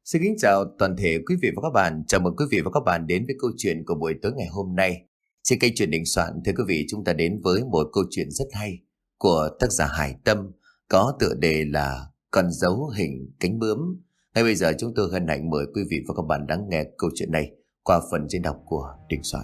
Xin kính chào toàn thể quý vị và các bạn. Chào mừng quý vị và các bạn đến với câu chuyện của buổi tối ngày hôm nay. Trên kênh Chuyện Đình Soạn, thưa quý vị, chúng ta đến với một câu chuyện rất hay của tác giả Hải Tâm, có tựa đề là Con dấu hình cánh bướm. Ngay bây giờ chúng tôi hân hạnh mời quý vị và các bạn lắng nghe câu chuyện này qua phần diễn đọc của Đình Soạn.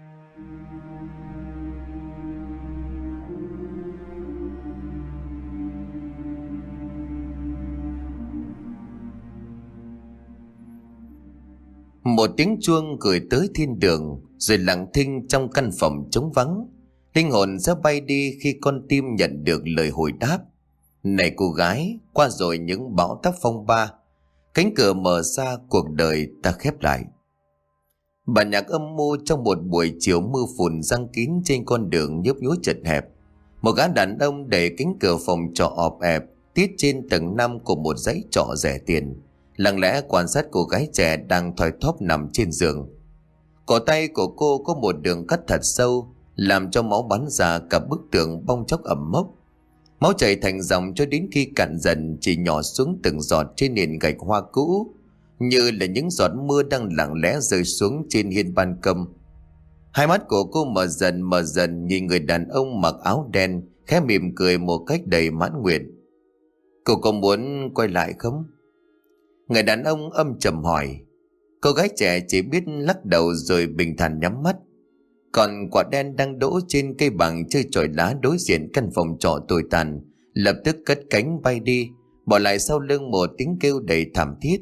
Một tiếng chuông gửi tới thiên đường, rồi lặng thinh trong căn phòng trống vắng. Linh hồn sẽ bay đi khi con tim nhận được lời hồi đáp. Này cô gái, qua rồi những bão táp phong ba, cánh cửa mở ra, cuộc đời ta khép lại. Bản nhạc âm mưu trong một buổi chiều mưa phùn giăng kín trên con đường nhấp nhúa chật hẹp. Một gã đàn ông đẩy cánh cửa phòng trọ ọp ẹp tít trên tầng 5 của một dãy trọ rẻ tiền, lặng lẽ quan sát cô gái trẻ đang thoi thóp nằm trên giường. Cổ tay của cô có một đường cắt thật sâu, làm cho máu bắn ra cả bức tường bong chóc ẩm mốc. Máu chảy thành dòng cho đến khi cạn dần, chỉ nhỏ xuống từng giọt trên nền gạch hoa cũ, như là những giọt mưa đang lặng lẽ rơi xuống trên hiên ban công. Hai mắt của cô mở dần nhìn người đàn ông mặc áo đen, khẽ mỉm cười một cách đầy mãn nguyện. Cô có muốn quay lại không? Người đàn ông âm trầm hỏi. Cô gái trẻ chỉ biết lắc đầu rồi bình thản nhắm mắt. Còn quả đen đang đỗ trên cây bằng chơi chổi lá đối diện căn phòng trọ tồi tàn lập tức cất cánh bay đi, bỏ lại sau lưng một tiếng kêu đầy thảm thiết.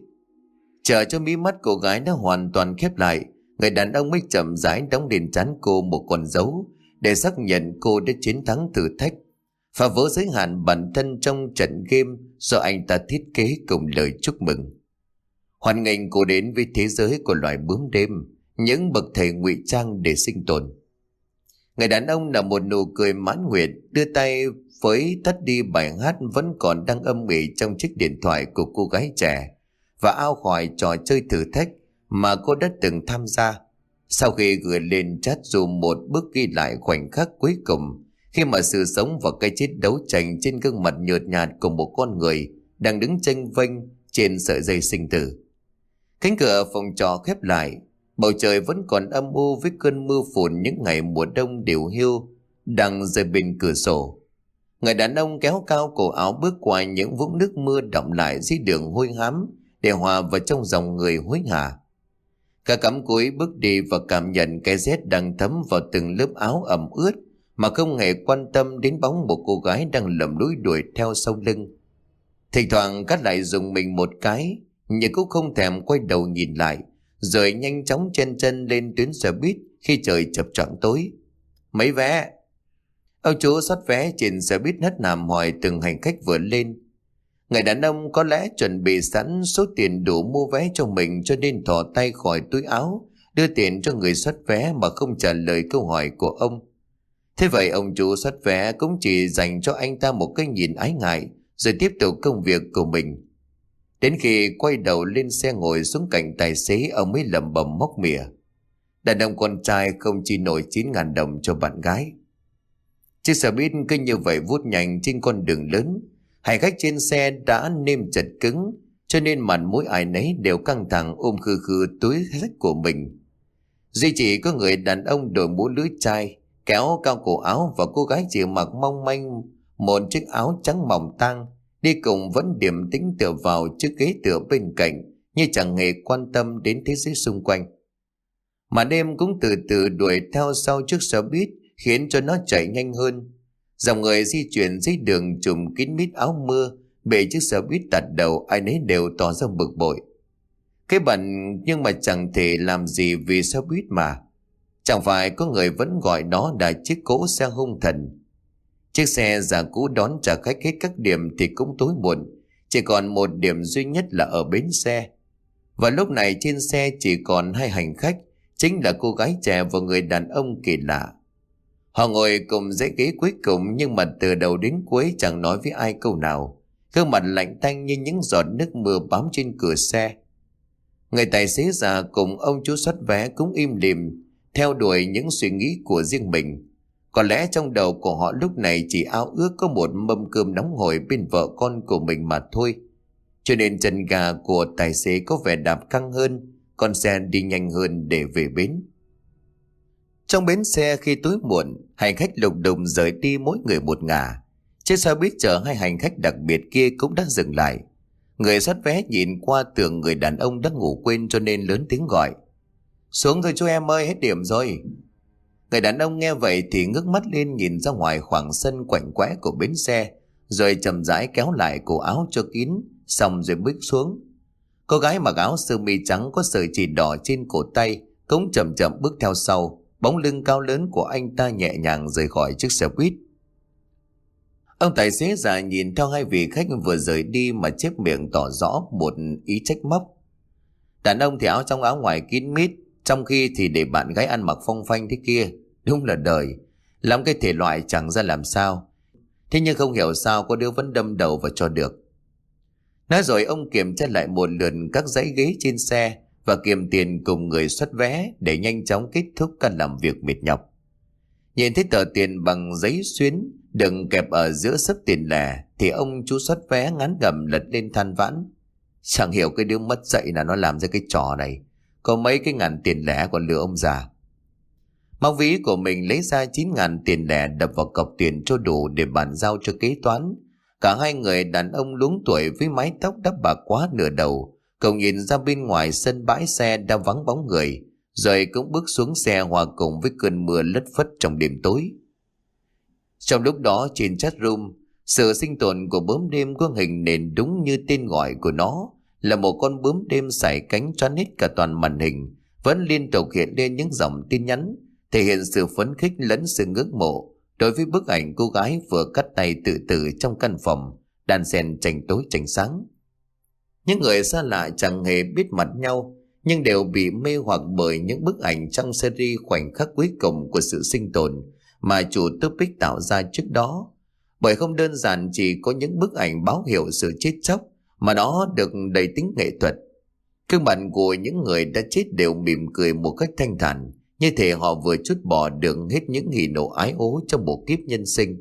Chờ cho mí mắt cô gái đã hoàn toàn khép lại, người đàn ông mới chậm rãi đóng lên trán cô một con dấu để xác nhận cô đã chiến thắng thử thách, phá vỡ giới hạn bản thân trong trận game do anh ta thiết kế cùng lời chúc mừng. Hoan nghênh cô đến với thế giới của loài bướm đêm, những bậc thầy ngụy trang để sinh tồn. Người đàn ông nở một nụ cười mãn nguyện, đưa tay với tắt đi bài hát vẫn còn đang âm ỉ trong chiếc điện thoại của cô gái trẻ và ao khỏi trò chơi thử thách mà cô đã từng tham gia. Sau khi gửi lên chat zoom một bức ghi lại khoảnh khắc cuối cùng, khi mà sự sống và cái chết đấu tranh trên gương mặt nhợt nhạt của một con người đang đứng chênh vênh trên sợi dây sinh tử. Cánh cửa phòng trọ khép lại, bầu trời vẫn còn âm u với cơn mưa phùn những ngày mùa đông điều hiu đang rơi bên cửa sổ. Người đàn ông kéo cao cổ áo bước qua những vũng nước mưa đọng lại dưới đường hôi hám để hòa vào trong dòng người hối hả. Cả cắm cúi bước đi và cảm nhận cái rét đang thấm vào từng lớp áo ẩm ướt mà không hề quan tâm đến bóng một cô gái đang lầm lũi đuổi theo sau lưng. Thỉnh thoảng cắt lại dùng mình một cái, nhưng cũng không thèm quay đầu nhìn lại, rồi nhanh chóng chen chân lên tuyến xe buýt khi trời chập choạng tối. Mấy vé? Ông chú soát vé trên xe buýt hất hàm hỏi từng hành khách vừa lên. Người đàn ông có lẽ chuẩn bị sẵn số tiền đủ mua vé cho mình, cho nên thò tay khỏi túi áo đưa tiền cho người soát vé mà không trả lời câu hỏi của ông. Thế vậy ông chủ soát vé cũng chỉ dành cho anh ta một cái nhìn ái ngại, rồi tiếp tục công việc của mình. Đến khi quay đầu lên xe ngồi xuống cạnh tài xế, ông mới lẩm bẩm móc mỉa. Đàn ông con trai không chỉ nổi 9.000 đồng cho bạn gái. Chiếc xe buýt cứ như vậy vút nhanh trên con đường lớn. Hành khách trên xe đã nêm chật cứng, cho nên mặt mũi ai nấy đều căng thẳng ôm khư khư túi sách của mình. Duy chỉ có người đàn ông đội mũ lưới chai, kéo cao cổ áo, và cô gái chỉ mặc mong manh một chiếc áo trắng mỏng tang, đi cùng vẫn điềm tĩnh tựa vào chiếc ghế tựa bên cạnh, như chẳng hề quan tâm đến thế giới xung quanh. Mà đêm cũng từ từ đuổi theo sau chiếc xe buýt, khiến cho nó chạy nhanh hơn. Dòng người di chuyển dưới đường trùm kín mít áo mưa, bề chiếc xe buýt tạt đầu, ai nấy đều tỏ ra bực bội. Cái bận nhưng mà chẳng thể làm gì vì xe buýt mà. Chẳng phải có người vẫn gọi đó là chiếc cỗ xe hung thần. Chiếc xe già cũ đón trả khách hết các điểm thì cũng tối muộn, chỉ còn một điểm duy nhất là ở bến xe. Và lúc này trên xe chỉ còn hai hành khách, chính là cô gái trẻ và người đàn ông kỳ lạ. Họ ngồi cùng dãy ghế cuối cùng, nhưng mà từ đầu đến cuối chẳng nói với ai câu nào, gương mặt lạnh tanh như những giọt nước mưa bám trên cửa xe. Người tài xế già cùng ông chú soát vé cũng im lìm, theo đuổi những suy nghĩ của riêng mình. Có lẽ trong đầu của họ lúc này chỉ ao ước có một mâm cơm nóng hổi bên vợ con của mình mà thôi. cho nên chân ga của tài xế có vẻ đạp căng hơn, con xe đi nhanh hơn để về bến. Trong bến xe khi tối muộn, hành khách lục đục rời đi mỗi người một ngả. Chiếc xe buýt chở hai hành khách đặc biệt kia cũng đã dừng lại. Người soát vé nhìn qua tưởng người đàn ông đã ngủ quên cho nên lớn tiếng gọi: "Xuống thôi chú em ơi, hết điểm rồi." Người đàn ông nghe vậy thì ngước mắt lên nhìn ra ngoài khoảng sân quạnh quẽ của bến xe, rồi chậm rãi kéo lại cổ áo cho kín, xong rồi bước xuống. Cô gái mặc áo sơ mi trắng có sợi chỉ đỏ trên cổ tay cũng chậm chậm bước theo sau, bóng lưng cao lớn của anh ta nhẹ nhàng rời khỏi chiếc xe buýt. Ông tài xế già nhìn theo hai vị khách vừa rời đi mà chép miệng tỏ rõ một ý trách móc. Đàn ông thì áo trong áo ngoài kín mít, trong khi thì để bạn gái ăn mặc phong phanh thế kia. Đúng là đời, làm cái thể loại chẳng ra làm sao. Thế nhưng không hiểu sao có đứa vẫn đâm đầu vào cho được. Nói rồi ông kiểm tra lại một lượt các dãy ghế trên xe và kiểm tiền cùng người xuất vé để nhanh chóng kết thúc ca làm việc mệt nhọc. Nhìn thấy tờ tiền bằng giấy xuyến đừng kẹp ở giữa xấp tiền lẻ thì ông chú xuất vé ngán ngẩm lật lên than vãn: "Chẳng hiểu cái đứa mất dạy là nó làm ra cái trò này, có mấy cái ngàn tiền lẻ còn lừa ông già." Móc ví của mình lấy ra 9.000 tiền lẻ đập vào cọc tiền cho đủ để bàn giao cho kế toán. Cả hai người đàn ông luống tuổi với mái tóc đắp bạc quá nửa đầu, cậu nhìn ra bên ngoài sân bãi xe đã vắng bóng người, rồi cũng bước xuống xe hòa cùng với cơn mưa lất phất trong đêm tối. Trong lúc đó trên chat room, sự sinh tồn của bướm đêm có hình nền đúng như tên gọi của nó, là một con bướm đêm sải cánh choán hết cả toàn màn hình, vẫn liên tục hiện lên những dòng tin nhắn thể hiện sự phấn khích lẫn sự ngưỡng mộ đối với bức ảnh cô gái vừa cắt tay tự tử trong căn phòng đan xen tranh tối tranh sáng. Những người xa lạ chẳng hề biết mặt nhau, nhưng đều bị mê hoặc bởi những bức ảnh trong series khoảnh khắc cuối cùng của sự sinh tồn mà chủ topic tạo ra trước đó. Bởi không đơn giản chỉ có những bức ảnh báo hiệu sự chết chóc, mà nó được đầy tính nghệ thuật. Gương mặt của những người đã chết đều mỉm cười một cách thanh thản, như thể họ vừa trút bỏ được hết những hỉ nộ ái ố trong bộ kiếp nhân sinh.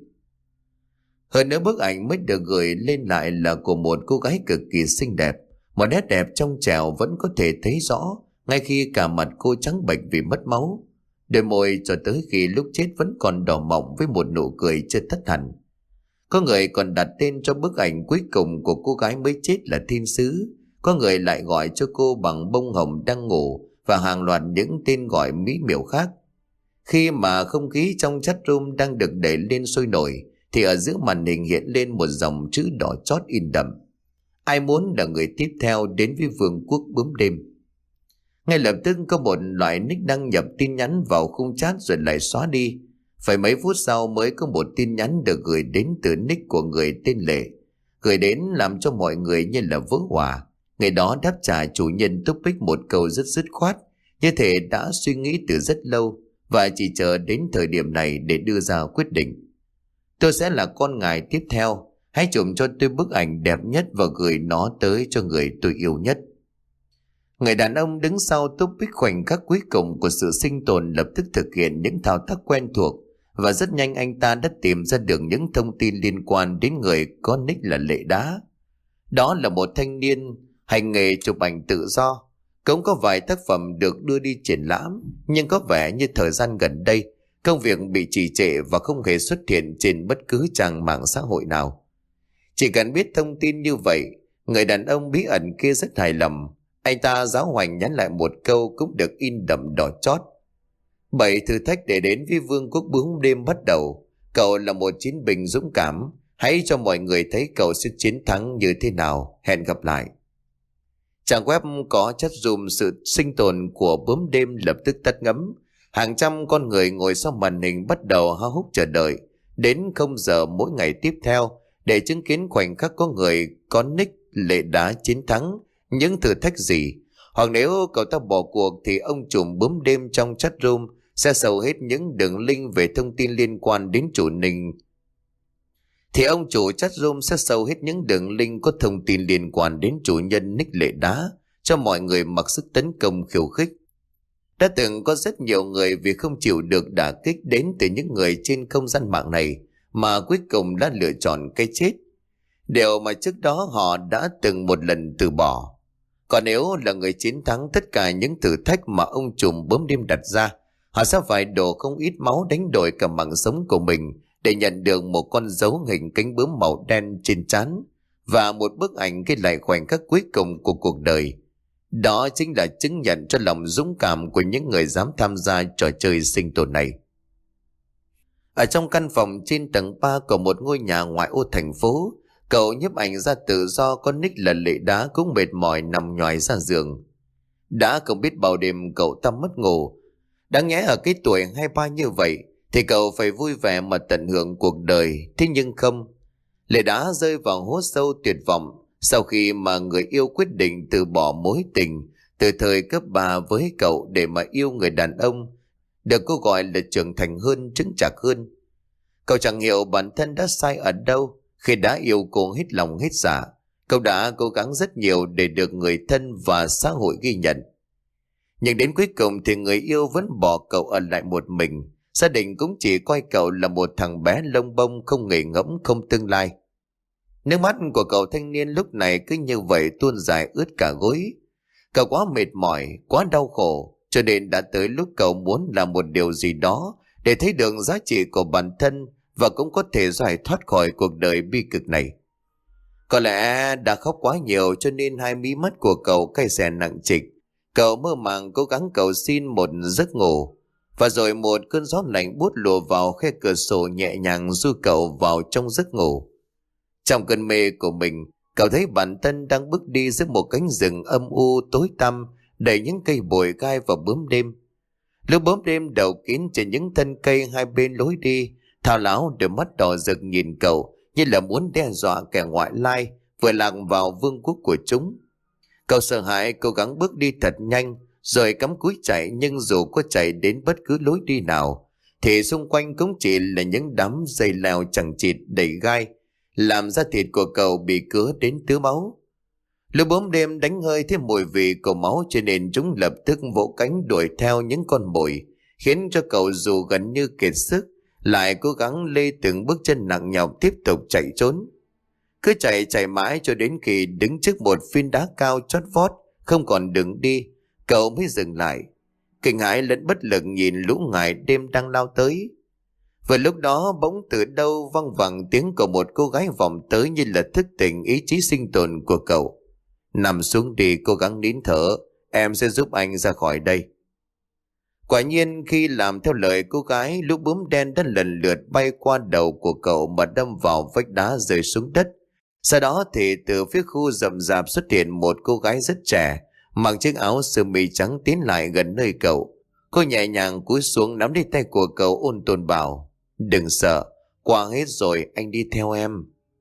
Hơn nữa, bức ảnh mới được gửi lên lại là của một cô gái cực kỳ xinh đẹp, một nét đẹp trong trẻo vẫn có thể thấy rõ ngay khi cả mặt cô trắng bệch vì mất máu. Đôi môi cho tới khi lúc chết vẫn còn đỏ mọng với một nụ cười chưa tắt hẳn. Có người còn đặt tên cho bức ảnh cuối cùng của cô gái mới chết là Thiên Sứ, có người lại gọi cho cô bằng Bông Hồng Đang Ngủ và hàng loạt những tên gọi mỹ miều khác. Khi mà không khí trong chat room đang được đẩy lên sôi nổi thì ở giữa màn hình hiện lên một dòng chữ đỏ chót in đậm: "Ai muốn là người tiếp theo đến với vương quốc bướm đêm?" Ngay lập tức có một loại nick đăng nhập tin nhắn vào khung chat rồi lại xóa đi. Phải mấy phút sau mới có một tin nhắn được gửi đến từ nick của người tên Lệ, gửi đến làm cho mọi người như là vỡ hòa. Người đó đáp trả chủ nhân topic một câu rất dứt khoát, như thể đã suy nghĩ từ rất lâu và chỉ chờ đến thời điểm này để đưa ra quyết định: "Tôi sẽ là con ngài tiếp theo. Hãy chụp cho tôi bức ảnh đẹp nhất và gửi nó tới cho người tôi yêu nhất." Người đàn ông đứng sau topic khoảnh khắc cuối cùng của sự sinh tồn lập tức thực hiện những thao tác quen thuộc, và rất nhanh anh ta đã tìm ra được những thông tin liên quan đến người có nick là Lệ Đá. Đó là một thanh niên hành nghề chụp ảnh tự do, cũng có vài tác phẩm được đưa đi triển lãm, nhưng có vẻ như thời gian gần đây công việc bị trì trệ và không hề xuất hiện trên bất cứ trang mạng xã hội nào. Chỉ cần biết thông tin như vậy, người đàn ông bí ẩn kia rất hài lòng. Anh ta giáo hoành nhắn lại một câu cũng được in đậm đỏ chót: "7 thử thách để đến với vương quốc bướm đêm bắt đầu. Cậu là một chiến binh dũng cảm. Hãy cho mọi người thấy cậu sẽ chiến thắng như thế nào. Hẹn gặp lại." Trang web có chat room sự sinh tồn của bướm đêm lập tức tắt ngấm. Hàng trăm con người ngồi sau màn hình bắt đầu háo hức chờ đợi đến 0 giờ mỗi ngày tiếp theo để chứng kiến khoảnh khắc có người có nick Lệ Đá chiến thắng những thử thách gì. Hoặc nếu cậu ta bỏ cuộc thì ông trùm bướm đêm trong chat room sẽ sầu hết những đường link về thông tin liên quan đến chủ Ninh. Ông chủ chat room sẽ sâu hết những đường link có thông tin liên quan đến chủ nhân nick Lệ Đá cho mọi người mặc sức tấn công khiêu khích. Đã từng có rất nhiều người vì không chịu được đả kích đến từ những người trên không gian mạng này mà cuối cùng đã lựa chọn cái chết. điều mà trước đó họ đã từng một lần từ bỏ. Còn nếu là người chiến thắng tất cả những thử thách mà ông trùm bướm đêm đặt ra, họ sẽ phải đổ không ít máu đánh đổi cả mạng sống của mình để nhận được một con dấu hình cánh bướm màu đen trên trán và một bức ảnh ghi lại khoảnh khắc cuối cùng của cuộc đời. Đó chính là chứng nhận cho lòng dũng cảm của những người dám tham gia trò chơi sinh tồn này. Ở trong căn phòng trên tầng 3 của một ngôi nhà ngoại ô thành phố, cậu nhiếp ảnh gia tự do có nick là Lệ Đá cũng mệt mỏi nằm nhoài ra giường. Đã không biết bao đêm cậu ta mất ngủ. Đáng nhẽ ở cái tuổi 23 như vậy thì cậu phải vui vẻ mà tận hưởng cuộc đời. Thế nhưng không. Lệ Đá rơi vào hố sâu tuyệt vọng sau khi mà người yêu quyết định từ bỏ mối tình từ thời cấp 3 với cậu để mà yêu người đàn ông được cô gọi là trưởng thành hơn, chững chạc hơn. Cậu chẳng hiểu bản thân đã sai ở đâu khi đã yêu cô hết lòng hết dạ. Cậu đã cố gắng rất nhiều để được người thân và xã hội ghi nhận. Nhưng đến cuối cùng thì người yêu vẫn bỏ cậu ở lại một mình. Gia đình cũng chỉ coi cậu là một thằng bé lông bông không nghề ngẫm, không tương lai. Nước mắt của cậu thanh niên lúc này cứ như vậy tuôn dài ướt cả gối. Cậu quá mệt mỏi, quá đau khổ, cho nên đã tới lúc cậu muốn làm một điều gì đó để thấy được giá trị của bản thân và cũng có thể giải thoát khỏi cuộc đời bi cực này. Có lẽ đã khóc quá nhiều cho nên hai mí mắt của cậu cay xè nặng trịch. Cậu mơ màng cố gắng cầu xin một giấc ngủ. Và rồi một cơn gió lạnh buốt lùa vào khe cửa sổ nhẹ nhàng du cậu vào trong giấc ngủ. Trong cơn mê của mình, cậu thấy bản thân đang bước đi giữa một cánh rừng âm u tối tăm đầy những cây bụi gai và bướm đêm. Lũ bướm đêm đậu kín trên những thân cây hai bên lối đi, thao láo đôi mắt đỏ rực nhìn cậu như là muốn đe dọa kẻ ngoại lai vừa lạc vào vương quốc của chúng. Cậu sợ hãi cố gắng bước đi thật nhanh rồi cắm cúi chạy, nhưng dù có chạy đến bất cứ lối đi nào thì xung quanh cũng chỉ là những đám dây leo chằng chịt đầy gai, làm da thịt của cậu bị cứa đến tứ máu. Lũ bướm đêm đánh hơi thêm mùi vị của máu cho nên chúng lập tức vỗ cánh đuổi theo những con mồi, khiến cho cậu dù gần như kiệt sức lại cố gắng lê từng bước chân nặng nhọc tiếp tục chạy trốn. Cứ chạy mãi cho đến khi đứng trước một phiến đá cao chót vót không còn đường đi, cậu mới dừng lại, kinh hãi lẫn bất lực nhìn lũ ngải đêm đang lao tới. Vừa lúc đó bỗng từ đâu văng vẳng tiếng của một cô gái vọng tới như là thức tỉnh ý chí sinh tồn của cậu. Nằm xuống đi, cố gắng nín thở, em sẽ giúp anh ra khỏi đây. Quả nhiên khi làm theo lời cô gái, lũ bướm đen đã lần lượt bay qua đầu của cậu mà đâm vào vách đá rơi xuống đất. Sau đó thì từ phía khu rậm rạp xuất hiện một cô gái rất trẻ, mặc chiếc áo sơ mi trắng tiến lại gần nơi cậu. Cô nhẹ nhàng cúi xuống nắm lấy tay của cậu ôn tồn bảo: "Đừng sợ, qua hết rồi, anh đi theo em."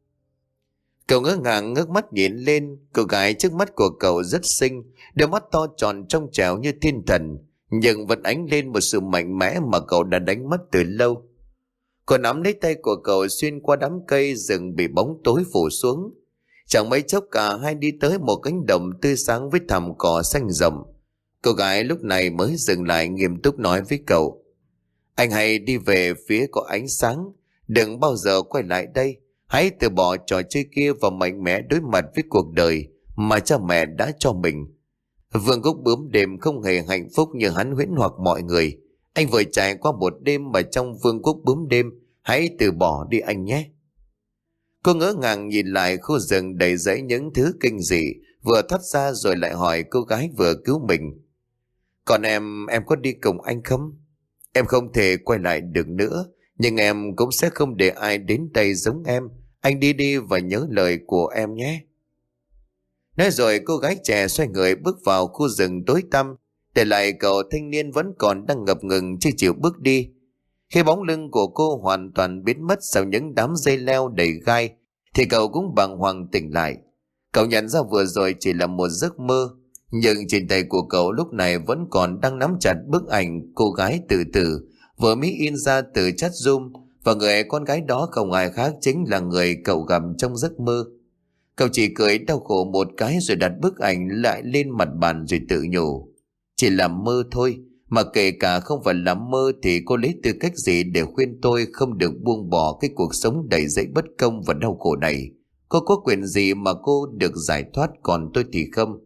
Cậu ngỡ ngàng ngước mắt nhìn lên, cô gái trước mắt của cậu rất xinh, đôi mắt to tròn trong trẻo như thiên thần, nhưng vẫn ánh lên một sự mạnh mẽ mà cậu đã đánh mất từ lâu. Cô nắm lấy tay của cậu xuyên qua đám cây rừng bị bóng tối phủ xuống. Chẳng mấy chốc cả hai đi tới một cánh đồng tươi sáng với thảm cỏ xanh rộng. Cô gái lúc này mới dừng lại nghiêm túc nói với cậu: "Anh hãy đi về phía có ánh sáng, đừng bao giờ quay lại đây. Hãy từ bỏ trò chơi kia và mạnh mẽ đối mặt với cuộc đời mà cha mẹ đã cho mình. Vương quốc bướm đêm không hề hạnh phúc như hắn huyễn hoặc mọi người. Anh vừa trải qua một đêm mà trong vương quốc bướm đêm, hãy từ bỏ đi anh nhé." Cô ngỡ ngàng nhìn lại khu rừng đầy rẫy những thứ kinh dị vừa thoát ra rồi lại hỏi cô gái vừa cứu mình: "Còn em có đi cùng anh không? Em không thể quay lại được nữa, nhưng em cũng sẽ không để ai đến đây giống em. Anh đi đi và nhớ lời của em nhé." Nói rồi cô gái trẻ xoay người bước vào khu rừng tối tăm, để lại cậu thanh niên vẫn còn đang ngập ngừng chưa chịu bước đi. Khi bóng lưng của cô hoàn toàn biến mất sau những đám dây leo đầy gai thì cậu cũng bàng hoàng tỉnh lại. Cậu nhận ra vừa rồi chỉ là một giấc mơ, nhưng trên tay của cậu lúc này vẫn còn đang nắm chặt bức ảnh cô gái tự tử vừa mới in ra từ chat Zoom, và người con gái đó không ai khác chính là người cậu gặp trong giấc mơ. Cậu chỉ cười đau khổ một cái rồi đặt bức ảnh lại lên mặt bàn rồi tự nhủ: "Chỉ là mơ thôi, mà kể cả không phải là mơ thì cô lấy tư cách gì để khuyên tôi không được buông bỏ cái cuộc sống đầy dẫy bất công và đau khổ này. Cô có quyền gì mà cô được giải thoát, còn tôi thì không.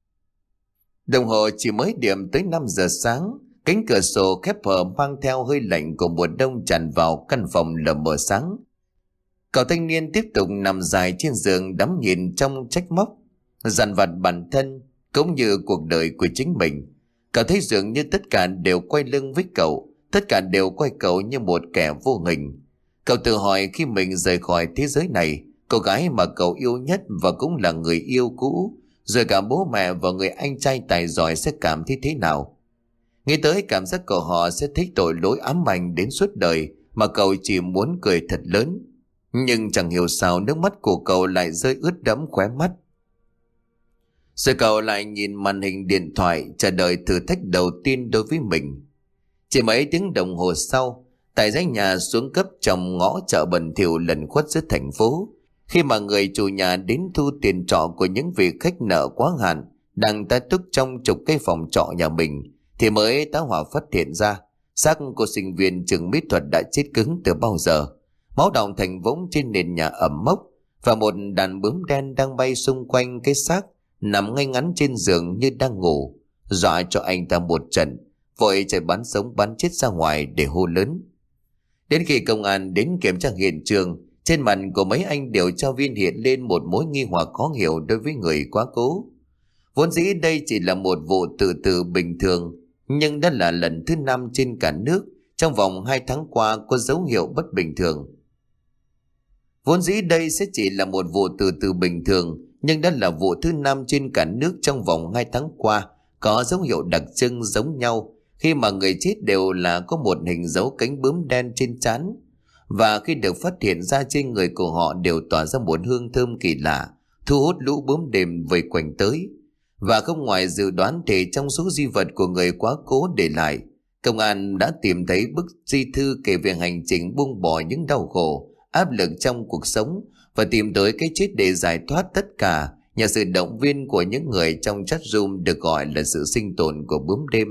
Đồng hồ chỉ mới điểm tới 5 giờ sáng. Cánh cửa sổ khép hờ mang theo hơi lạnh của mùa đông tràn vào căn phòng lờ mờ sáng. Cậu thanh niên tiếp tục nằm dài trên giường, đắm nhìn trong trách móc, dằn vặt bản thân cũng như cuộc đời của chính mình. Cậu thấy dường như tất cả đều quay lưng với cậu, tất cả đều coi cậu như một kẻ vô hình. Cậu tự hỏi khi mình rời khỏi thế giới này, cô gái mà cậu yêu nhất và cũng là người yêu cũ, rồi cả bố mẹ và người anh trai tài giỏi sẽ cảm thấy thế nào. Nghĩ tới cảm giác của họ sẽ thấy tội lỗi ám ảnh đến suốt đời, mà cậu chỉ muốn cười thật lớn. Nhưng chẳng hiểu sao nước mắt của cậu lại rơi ướt đẫm khóe mắt. Rồi cậu lại nhìn màn hình điện thoại, chờ đợi thử thách đầu tiên đối với mình. Chỉ mấy tiếng đồng hồ sau, tại dãy nhà xuống cấp trong ngõ chợ bẩn thỉu lẩn khuất giữa thành phố, khi mà người chủ nhà đến thu tiền trọ của những vị khách nợ quá hạn đang tá túc trong chục cái phòng trọ nhà mình, thì mới tá hỏa phát hiện ra xác của sinh viên trường mỹ thuật đã chết cứng từ bao giờ. Máu đọng thành vũng trên nền nhà ẩm mốc, và một đàn bướm đen đang bay xung quanh cái xác nằm ngay ngắn trên giường như đang ngủ, dọa cho anh ta một trận, vội chạy bắn sống bắn chết ra ngoài để hô lớn. Đến khi công an đến kiểm tra hiện trường, trên mặt của mấy anh điều tra viên hiện lên một mối nghi hoặc khó hiểu đối với người quá cố. Vốn dĩ đây chỉ là một vụ tự tử bình thường, nhưng đã là lần thứ 5 trên cả nước trong vòng 2 tháng qua có dấu hiệu bất bình thường. Vốn dĩ đây sẽ chỉ là một vụ tự tử bình thường, nhưng đã là vụ thứ 5 trên cả nước trong vòng 2 tháng qua có dấu hiệu đặc trưng giống nhau, khi mà người chết đều là có một hình dấu cánh bướm đen trên trán, và khi được phát hiện ra trên người của họ đều tỏa ra một hương thơm kỳ lạ, thu hút lũ bướm đêm vây quanh tới. Và không ngoài dự đoán thì trong số di vật của người quá cố để lại, công an đã tìm thấy bức di thư kể về hành trình buông bỏ những đau khổ, áp lực trong cuộc sống và tìm tới cái chết để giải thoát tất cả nhờ sự động viên của những người trong chat room được gọi là sự sinh tồn của bướm đêm.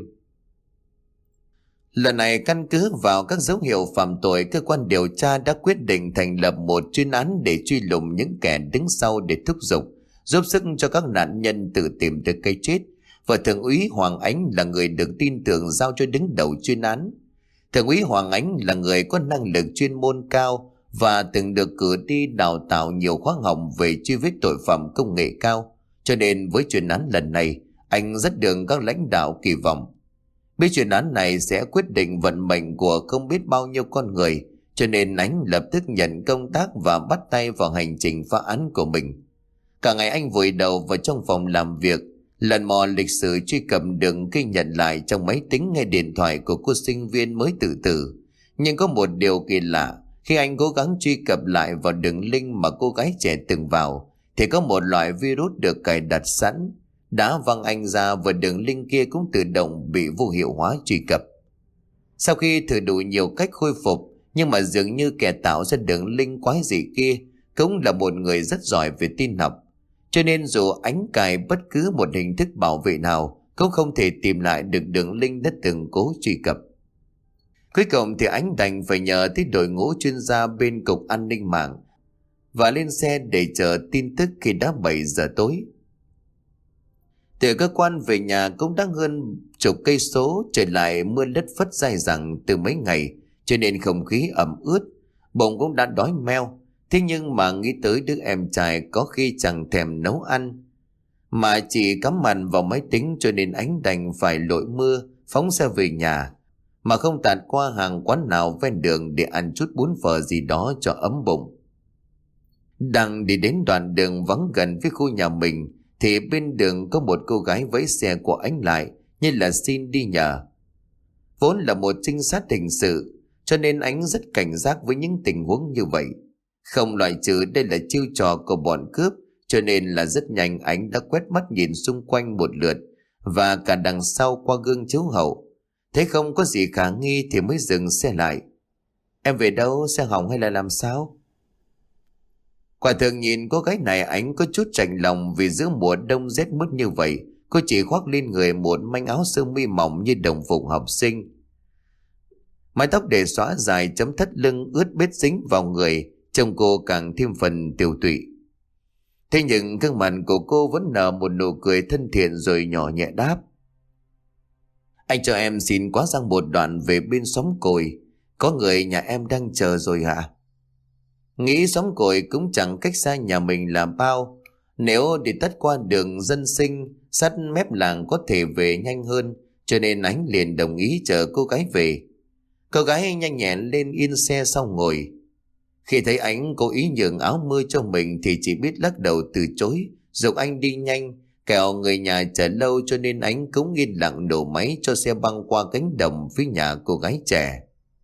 Lần này căn cứ vào các dấu hiệu phạm tội, cơ quan điều tra đã quyết định thành lập một chuyên án để truy lùng những kẻ đứng sau để thúc giục, giúp sức cho các nạn nhân tự tìm được cái chết, và Thượng úy Hoàng Ánh là người được tin tưởng giao cho đứng đầu chuyên án. Thượng úy Hoàng Ánh là người có năng lực chuyên môn cao và từng được cử đi đào tạo nhiều khóa học về truy vết tội phạm công nghệ cao, cho nên với chuyên án lần này, anh rất được các lãnh đạo kỳ vọng. Biết chuyên án này sẽ quyết định vận mệnh của không biết bao nhiêu con người, cho nên anh lập tức nhận công tác và bắt tay vào hành trình phá án của mình. Cả ngày anh vùi đầu vào trong phòng làm việc, lần mò lịch sử truy cập được ghi nhận lại trong máy tính nghe điện thoại của cô sinh viên mới tự tử. Nhưng có một điều kỳ lạ, khi anh cố gắng truy cập lại vào đường link mà cô gái trẻ từng vào, thì có một loại virus được cài đặt sẵn đã văng anh ra, và đường link kia cũng tự động bị vô hiệu hóa truy cập. Sau khi thử đủ nhiều cách khôi phục, nhưng mà dường như kẻ tạo ra đường link quái dị kia cũng là một người rất giỏi về tin học, cho nên dù anh cài bất cứ một hình thức bảo vệ nào cũng không thể tìm lại được đường link đã từng cố truy cập. Cuối cùng thì anh đành phải nhờ tới đội ngũ chuyên gia bên cục an ninh mạng và lên xe để chờ tin tức khi đã 7 giờ tối. Từ cơ quan về nhà cũng đã hơn chục cây số, trời lại mưa lất phất dai dẳng từ mấy ngày, cho nên không khí ẩm ướt, bụng cũng đã đói meo. Thế nhưng mà nghĩ tới đứa em trai có khi chẳng thèm nấu ăn, mà chỉ cắm mặt vào máy tính, cho nên anh đành phải lội mưa phóng xe về nhà, mà không tạt qua hàng quán nào ven đường để ăn chút bún phở gì đó cho ấm bụng. Đang đi đến đoạn đường vắng gần với khu nhà mình, thì bên đường có một cô gái vẫy xe của anh lại như là xin đi nhờ. Vốn là một trinh sát hình sự, cho nên anh rất cảnh giác với những tình huống như vậy. Không loại trừ đây là chiêu trò của bọn cướp, cho nên là rất nhanh anh đã quét mắt nhìn xung quanh một lượt, và cả đằng sau qua gương chiếu hậu. Thấy không có gì khả nghi thì mới dừng xe lại. Em về đâu, xe hỏng hay là làm sao? Quả thường nhìn cô gái này anh có chút chạnh lòng, vì giữa mùa đông rét mướt như vậy, cô chỉ khoác lên người một manh áo sơ mi mỏng như đồng phục học sinh. Mái tóc để xõa dài chấm thắt lưng ướt bết dính vào người, trông cô càng thêm phần tiều tụy. Thế nhưng gương mặt của cô vẫn nở một nụ cười thân thiện rồi nhỏ nhẹ đáp: Anh cho em xin quá sang một đoạn về bên xóm cồi. Có người nhà em đang chờ rồi hả? Nghĩ xóm cồi cũng chẳng cách xa nhà mình là bao. Nếu đi tắt qua đường dân sinh sát mép làng có thể về nhanh hơn, cho nên anh liền đồng ý chở cô gái về. Cô gái nhanh nhẹn lên yên xe sau ngồi. Khi thấy anh cố ý nhường áo mưa cho mình thì chỉ biết lắc đầu từ chối, giục anh đi nhanh, kẻo người nhà chờ lâu, cho nên anh cũng yên lặng nổ máy cho xe băng qua cánh đồng phía nhà cô gái trẻ.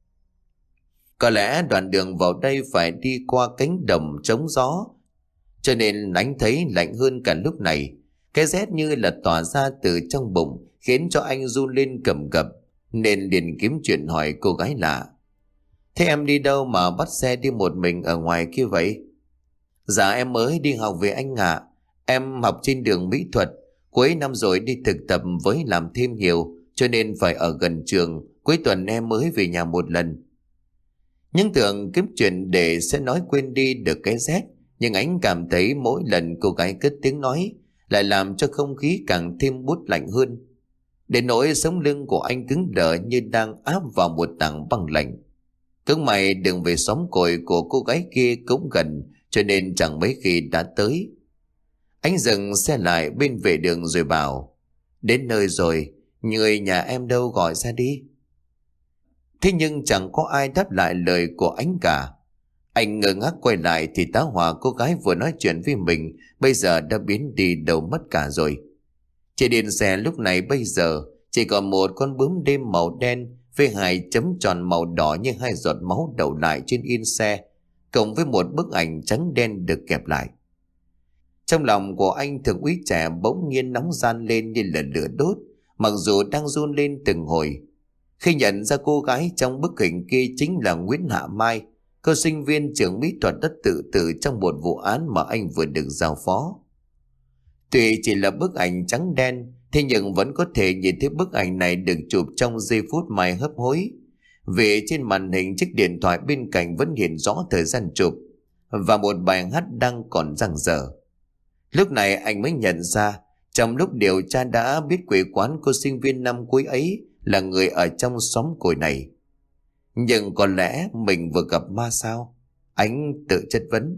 Có lẽ đoạn đường vào đây phải đi qua cánh đồng trống gió, cho nên anh thấy lạnh hơn cả lúc này. Cái rét như là tỏa ra từ trong bụng khiến cho anh run lên cầm cập, nên liền kiếm chuyện hỏi cô gái lạ: Thế em đi đâu mà bắt xe đi một mình ở ngoài kia vậy? Dạ em mới đi học về anh ạ. Em học trên đường mỹ thuật, cuối năm rồi đi thực tập với làm thêm nhiều, cho nên phải ở gần trường. Cuối tuần em mới về nhà một lần. Nhưng tưởng kiếm chuyện để sẽ nói quên đi được cái rét, nhưng anh cảm thấy mỗi lần cô gái cất tiếng nói lại làm cho không khí càng thêm buốt lạnh hơn. Đến nỗi sống lưng của anh cứng đờ như đang áp vào một tảng băng lạnh. Cũng may đường về xóm cội của cô gái kia cũng gần, cho nên chẳng mấy khi đã tới. Anh dừng xe lại bên vệ đường rồi bảo: Đến nơi rồi, người nhà em đâu, gọi ra đi. Thế nhưng chẳng có ai đáp lại lời của anh cả. Anh ngơ ngác quay lại thì tá hỏa cô gái vừa nói chuyện với mình bây giờ đã biến đi đâu mất cả rồi. Trên điện xe lúc này bây giờ chỉ còn một con bướm đêm màu đen với hai chấm tròn màu đỏ như hai giọt máu đậu lại trên yên xe, cộng với một bức ảnh trắng đen được kẹp lại. Trong lòng của anh thượng úy trẻ bỗng nhiên nóng ran lên như là lửa đốt, mặc dù đang run lên từng hồi. Khi nhận ra cô gái trong bức hình kia chính là Nguyễn Hạ Mai, cô sinh viên trường mỹ thuật đã tự tử trong một vụ án mà anh vừa được giao phó. Tuy chỉ là bức ảnh trắng đen, thế nhưng vẫn có thể nhìn thấy bức ảnh này được chụp trong giây phút Mai hấp hối. Vì trên màn hình chiếc điện thoại bên cạnh vẫn hiện rõ thời gian chụp và một bài hát đang còn dang dở. Lúc này anh mới nhận ra, trong lúc điều tra đã biết quê quán cô sinh viên năm cuối ấy là người ở trong xóm cội này. Nhưng có lẽ mình vừa gặp ma sao? Anh tự chất vấn.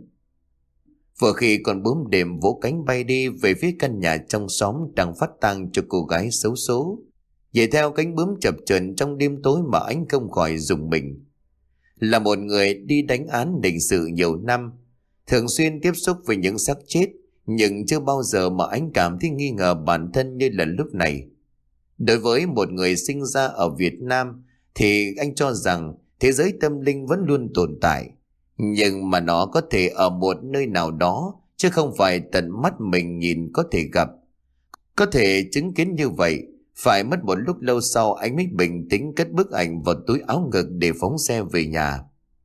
Vừa khi con bướm đêm vỗ cánh bay đi về phía căn nhà trong xóm đang phát tang cho cô gái xấu số, vậy theo cánh bướm chập chờn trong đêm tối mà anh không khỏi rùng mình. Là một người đi đánh án hình sự nhiều năm, thường xuyên tiếp xúc với những xác chết, nhưng chưa bao giờ mà anh cảm thấy nghi ngờ bản thân như là lúc này. Đối với một người sinh ra ở Việt Nam thì anh cho rằng thế giới tâm linh vẫn luôn tồn tại, nhưng mà nó có thể ở một nơi nào đó, chứ không phải tận mắt mình nhìn có thể gặp. Có thể chứng kiến như vậy, phải mất một lúc lâu sau anh mới bình tĩnh cất bức ảnh vào túi áo ngực để phóng xe về nhà.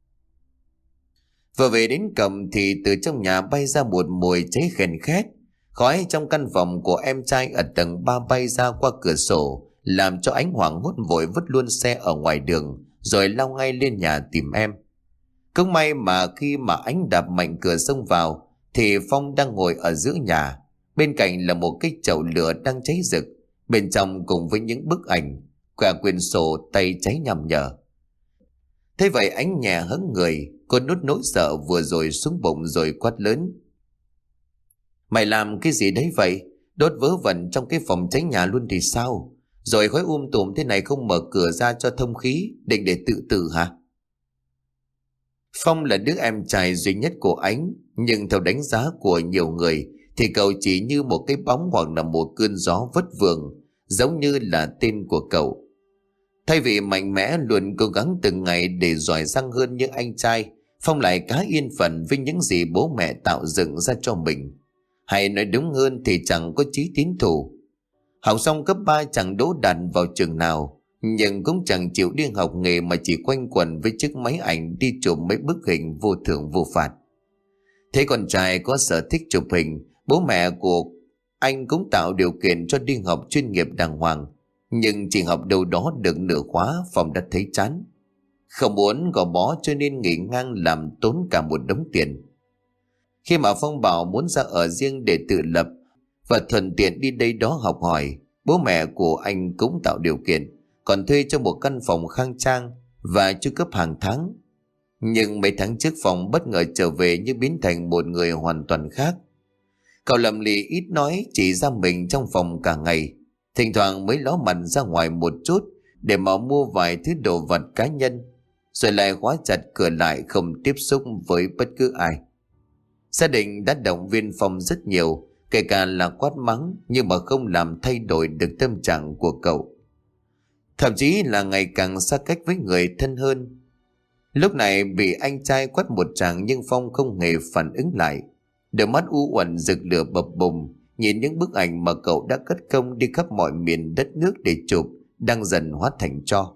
Vừa về đến cổng thì từ trong nhà bay ra một mùi cháy khèn khét. Khói trong căn phòng của em trai ở tầng 3 bay ra qua cửa sổ, làm cho anh hoảng hốt vội vứt luôn xe ở ngoài đường rồi lao ngay lên nhà tìm em. Cũng may mà khi mà anh đạp mạnh cửa xông vào thì Phong đang ngồi ở giữa nhà, bên cạnh là một cái chậu lửa đang cháy rực, bên trong cùng với những bức ảnh, cả quyển sổ, tay cháy nhằm nhở. Thế vậy anh nhẹ hững người, cô nuốt nỗi sợ vừa rồi xuống bụng rồi quát lớn: Mày làm cái gì đấy vậy? Đốt vớ vẩn trong cái phòng cháy nhà luôn thì sao? Rồi khói tùm thế này không mở cửa ra cho thông khí, định để tự tử hả? Phong là đứa em trai duy nhất của anh, nhưng theo đánh giá của nhiều người thì cậu chỉ như một cái bóng hoặc là một cơn gió vất vưởng, giống như là tên của cậu. Thay vì mạnh mẽ luôn cố gắng từng ngày để giỏi giang hơn như anh trai, Phong lại khá yên phận với những gì bố mẹ tạo dựng ra cho mình. Hay nói đúng hơn thì chẳng có chí tín thủ. Học xong cấp 3 chẳng đỗ đạt vào trường nào, nhưng cũng chẳng chịu đi học nghề mà chỉ quanh quẩn với chiếc máy ảnh đi chụp mấy bức hình vô thưởng vô phạt. Thế con trai có sở thích chụp hình, bố mẹ của anh cũng tạo điều kiện cho đi học chuyên nghiệp đàng hoàng. Nhưng chỉ học đâu đó được nửa khóa, Phong đã thấy chán. Không muốn gò bó cho nên nghỉ ngang làm tốn cả một đống tiền. Khi mà Phong bảo muốn ra ở riêng để tự lập và thuận tiện đi đây đó học hỏi, bố mẹ của anh cũng tạo điều kiện, còn thuê cho một căn phòng khang trang và chu cấp hàng tháng. Nhưng mấy tháng trước Phong bất ngờ trở về như biến thành một người hoàn toàn khác. Cậu lầm lì ít nói, chỉ ra mình trong phòng cả ngày, thỉnh thoảng mới ló mặt ra ngoài một chút để mà mua vài thứ đồ vật cá nhân, rồi lại khóa chặt cửa lại, không tiếp xúc với bất cứ ai. Gia đình đã động viên Phong rất nhiều, kể cả là quát mắng, nhưng mà không làm thay đổi được tâm trạng của cậu. Thậm chí là ngày càng xa cách với người thân hơn. Lúc này bị anh trai quát một tràng nhưng Phong không hề phản ứng lại. Đôi mắt u uẩn rực lửa bập bùng, nhìn những bức ảnh mà cậu đã cất công đi khắp mọi miền đất nước để chụp đang dần hóa thành tro.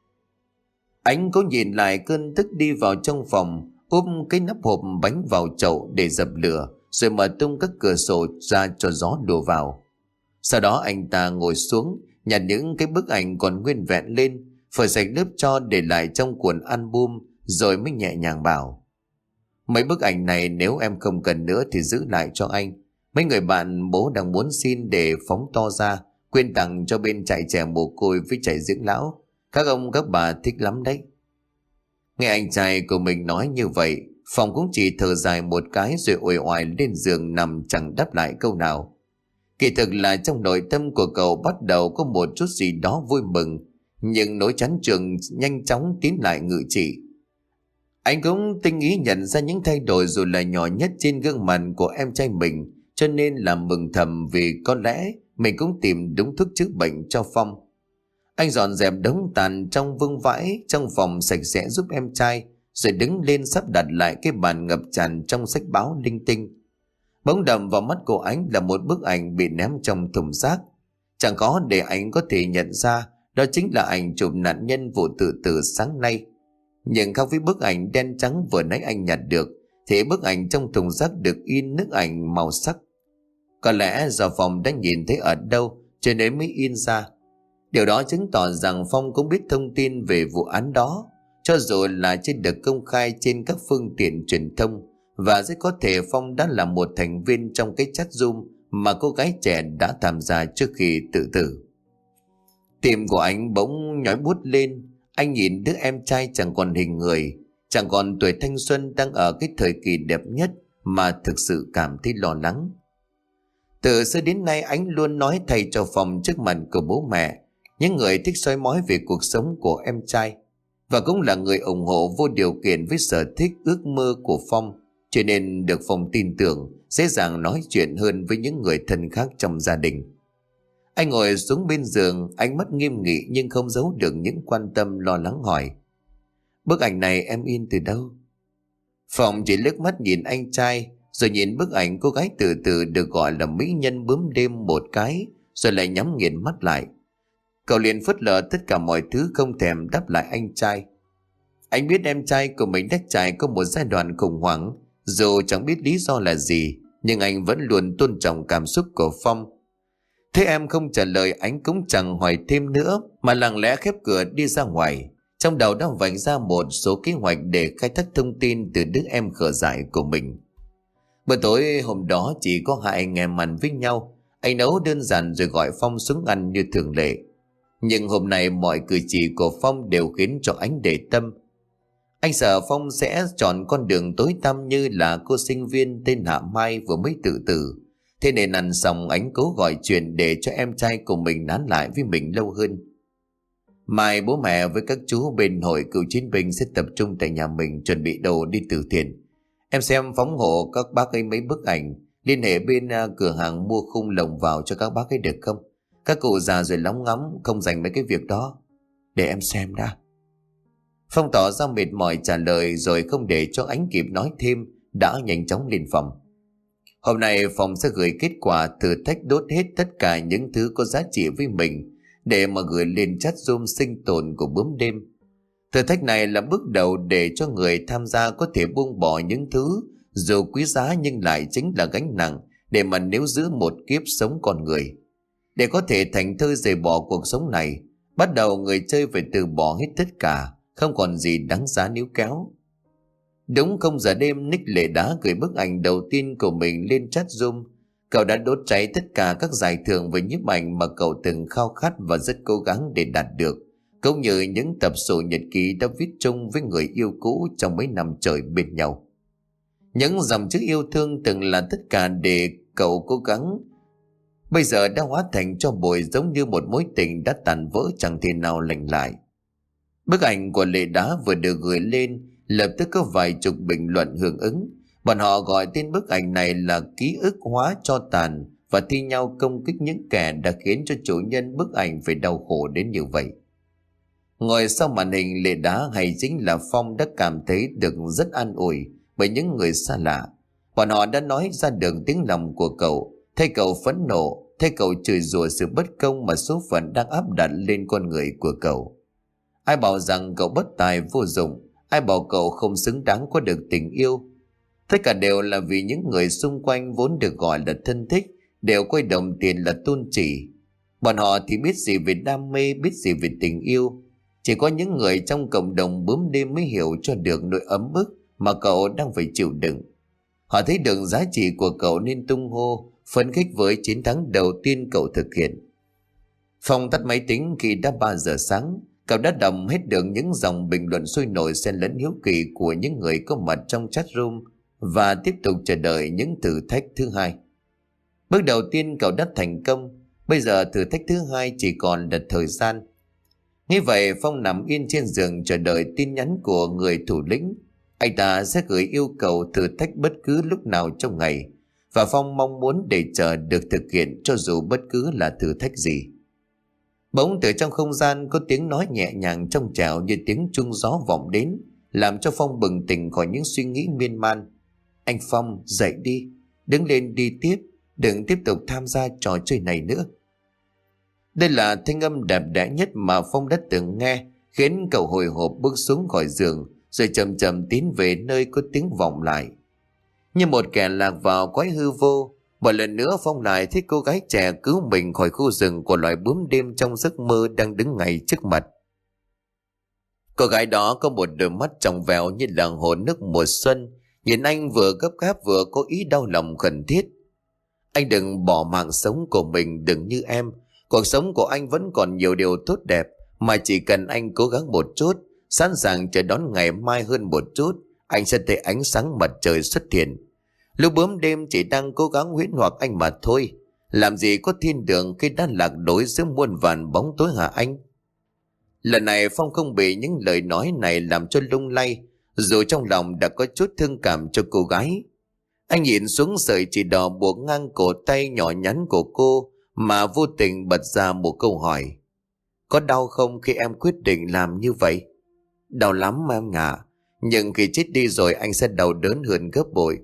Anh có nhìn lại cơn tức, đi vào trong phòng, ôm cái nắp hộp bánh vào chậu để dập lửa, rồi mở tung các cửa sổ ra cho gió đổ vào. Sau đó anh ta ngồi xuống, nhặt những cái bức ảnh còn nguyên vẹn lên, phơi sạch lớp tro để lại trong cuộn album, rồi mới nhẹ nhàng bảo: mấy bức ảnh này nếu em không cần nữa thì giữ lại cho anh. Mấy người bạn bố đang muốn xin để phóng to ra, quyên tặng cho bên trại trẻ mồ côi với trại dưỡng lão. Các ông các bà thích lắm đấy. Nghe anh trai của mình nói như vậy, Phong cũng chỉ thở dài một cái rồi uể oải lên giường nằm chẳng đáp lại câu nào. Kỳ thực là trong nội tâm của cậu bắt đầu có một chút gì đó vui mừng, nhưng nỗi chán chường nhanh chóng tiến lại ngự trị. Anh cũng tinh ý nhận ra những thay đổi dù là nhỏ nhất trên gương mặt của em trai mình, cho nên là mừng thầm vì có lẽ mình cũng tìm đúng thuốc chữa bệnh cho Phong. Anh dọn dẹp đống tàn trong vương vãi trong phòng sạch sẽ giúp em trai, rồi đứng lên sắp đặt lại cái bàn ngập tràn trong sách báo linh tinh. Bỗng đầm vào mắt của anh là một bức ảnh bị ném trong thùng rác. Chẳng có để anh có thể nhận ra đó chính là ảnh chụp nạn nhân vụ tự tử sáng nay. Nhưng khác với bức ảnh đen trắng vừa nãy anh nhặt được, thì bức ảnh trong thùng rác được in nước ảnh màu sắc. Có lẽ do Phong đã nhìn thấy ở đâu cho nên mới in ra. Điều đó chứng tỏ rằng Phong cũng biết thông tin về vụ án đó, cho dù là chưa được công khai trên các phương tiện truyền thông, và rất có thể Phong đã là một thành viên trong cái chat Zoom mà cô gái trẻ đã tham gia trước khi tự tử. Tim của anh bỗng nhói buốt lên. Anh nhìn đứa em trai chẳng còn hình người, chẳng còn tuổi thanh xuân, đang ở cái thời kỳ đẹp nhất, mà thực sự cảm thấy lo lắng. Từ xưa đến nay anh luôn nói thầy cho Phong trước mặt của bố mẹ, những người thích soi mói về cuộc sống của em trai, và cũng là người ủng hộ vô điều kiện với sở thích ước mơ của Phong, cho nên được Phong tin tưởng, dễ dàng nói chuyện hơn với những người thân khác trong gia đình. Anh ngồi xuống bên giường, ánh mắt nghiêm nghị nhưng không giấu được những quan tâm lo lắng hỏi: bức ảnh này em in từ đâu? Phong chỉ liếc mắt nhìn anh trai, rồi nhìn bức ảnh cô gái tự tử được gọi là mỹ nhân bướm đêm một cái, rồi lại nhắm nghiền mắt lại. Cậu liền phớt lờ tất cả mọi thứ, không thèm đáp lại anh trai. Anh biết em trai của mình đã trải qua một giai đoạn khủng hoảng, dù chẳng biết lý do là gì, nhưng anh vẫn luôn tôn trọng cảm xúc của Phong. Thế em không trả lời, anh cũng chẳng hỏi thêm nữa, mà lặng lẽ khép cửa đi ra ngoài. Trong đầu đã vạch ra một số kế hoạch để khai thác thông tin từ đứa em khờ dại của mình. Bữa tối hôm đó chỉ có hai anh em ăn với nhau. Anh nấu đơn giản rồi gọi Phong xuống ăn như thường lệ. Nhưng hôm nay mọi cử chỉ của Phong đều khiến cho anh để tâm. Anh sợ Phong sẽ chọn con đường tối tăm như là cô sinh viên tên Hạ Mai vừa mới tự tử. Thế nên ăn xong anh cố gọi chuyện để cho em trai của mình nán lại với mình lâu hơn. Mai bố mẹ với các chú bên hội cựu chiến binh sẽ tập trung tại nhà mình chuẩn bị đồ đi từ thiện. Em xem phóng hộ các bác ấy mấy bức ảnh, liên hệ bên cửa hàng mua khung lồng vào cho các bác ấy được không? Các cụ già rồi lóng ngóng, không dành mấy cái việc đó. Để em xem đã. Phong tỏ ra mệt mỏi trả lời, rồi không để cho anh kịp nói thêm, đã nhanh chóng lên phòng. Hôm nay Phong sẽ gửi kết quả thử thách đốt hết tất cả những thứ có giá trị với mình, để mà gửi lên chat Zoom sinh tồn của bướm đêm. Thử thách này là bước đầu để cho người tham gia có thể buông bỏ những thứ dù quý giá nhưng lại chính là gánh nặng, để mà níu giữ một kiếp sống con người. Để có thể thành thơi rời bỏ cuộc sống này, bắt đầu người chơi phải từ bỏ hết tất cả, không còn gì đáng giá níu kéo. Đúng 0 giờ đêm, Nick Lệ Đá gửi bức ảnh đầu tiên của mình lên chat Zoom. Cậu đã đốt cháy tất cả các giải thưởng về nhiếp ảnh mà cậu từng khao khát và rất cố gắng để đạt được, cũng như những tập sổ nhật ký đã viết chung với người yêu cũ trong mấy năm trời bên nhau. Những dòng chữ yêu thương từng là tất cả để cậu cố gắng, bây giờ đã hóa thành tro bụi, giống như một mối tình đã tàn vỡ chẳng thể nào lành lại. Bức ảnh của Lệ Đá vừa được gửi lên, lập tức có vài chục bình luận hưởng ứng. Bọn họ gọi tên bức ảnh này là ký ức hóa tro tàn và thi nhau công kích những kẻ đã khiến cho chủ nhân bức ảnh phải đau khổ đến như vậy. Ngồi sau màn hình, Lệ Đá hay chính là Phong đã cảm thấy được rất an ủi bởi những người xa lạ. Bọn họ đã nói ra được tiếng lòng của cậu, thấy cậu phẫn nộ, thấy cậu chửi rủa sự bất công mà số phận đang áp đặt lên con người của cậu. Ai bảo rằng cậu bất tài vô dụng, ai bảo cậu không xứng đáng có được tình yêu. Tất cả đều là vì những người xung quanh vốn được gọi là thân thích đều coi đồng tiền là tôn chỉ. Bọn họ thì biết gì về đam mê, biết gì về tình yêu. Chỉ có những người trong cộng đồng bướm đêm mới hiểu cho được nỗi ấm ức mà cậu đang phải chịu đựng. Họ thấy được giá trị của cậu nên tung hô, phấn khích với chiến thắng đầu tiên cậu thực hiện. Phong tắt máy tính khi đã 3 giờ sáng. Cậu đã đọc hết được những dòng bình luận sôi nổi xen lẫn hiếu kỳ của những người có mặt trong chat room và tiếp tục chờ đợi những thử thách thứ hai. Bước đầu tiên cậu đã thành công, bây giờ thử thách thứ hai chỉ còn là thời gian. Như vậy, Phong nằm yên trên giường chờ đợi tin nhắn của người thủ lĩnh. Anh ta sẽ gửi yêu cầu thử thách bất cứ lúc nào trong ngày, và Phong mong muốn để chờ được thực hiện cho dù bất cứ là thử thách gì. Bỗng từ trong không gian có tiếng nói nhẹ nhàng trong trẻo như tiếng chuông gió vọng đến, làm cho Phong bừng tỉnh khỏi những suy nghĩ miên man. Anh Phong, dậy đi, đứng lên đi tiếp, đừng tiếp tục tham gia trò chơi này nữa. Đây là thanh âm đẹp đẽ nhất mà Phong đã từng nghe, khiến cậu hồi hộp bước xuống khỏi giường, rồi chậm chậm tiến về nơi có tiếng vọng lại. Như một kẻ lạc vào cõi hư vô, một lần nữa Phong lại thấy cô gái trẻ cứu mình khỏi khu rừng của loài bướm đêm trong giấc mơ đang đứng ngay trước mặt. Cô gái đó có một đôi mắt trong veo như là hồ nước mùa xuân, nhìn anh vừa gấp gáp vừa có ý đau lòng khẩn thiết. Anh đừng bỏ mạng sống của mình, đừng như em. Cuộc sống của anh vẫn còn nhiều điều tốt đẹp, mà chỉ cần anh cố gắng một chút, sẵn sàng chờ đón ngày mai hơn một chút, anh sẽ thấy ánh sáng mặt trời xuất hiện. Lúc bướm đêm chỉ đang cố gắng huyễn hoặc anh mà thôi. Làm gì có thiên đường khi đã lạc lối giữa muôn vàn bóng tối hả anh? Lần này Phong không bị những lời nói này làm cho lung lay, dù trong lòng đã có chút thương cảm cho cô gái. Anh nhìn xuống sợi chỉ đỏ buộc ngang cổ tay nhỏ nhắn của cô mà vô tình bật ra một câu hỏi. Có đau không khi em quyết định làm như vậy? Đau lắm em ạ, nhưng khi chết đi rồi anh sẽ đau đớn hơn gấp bội.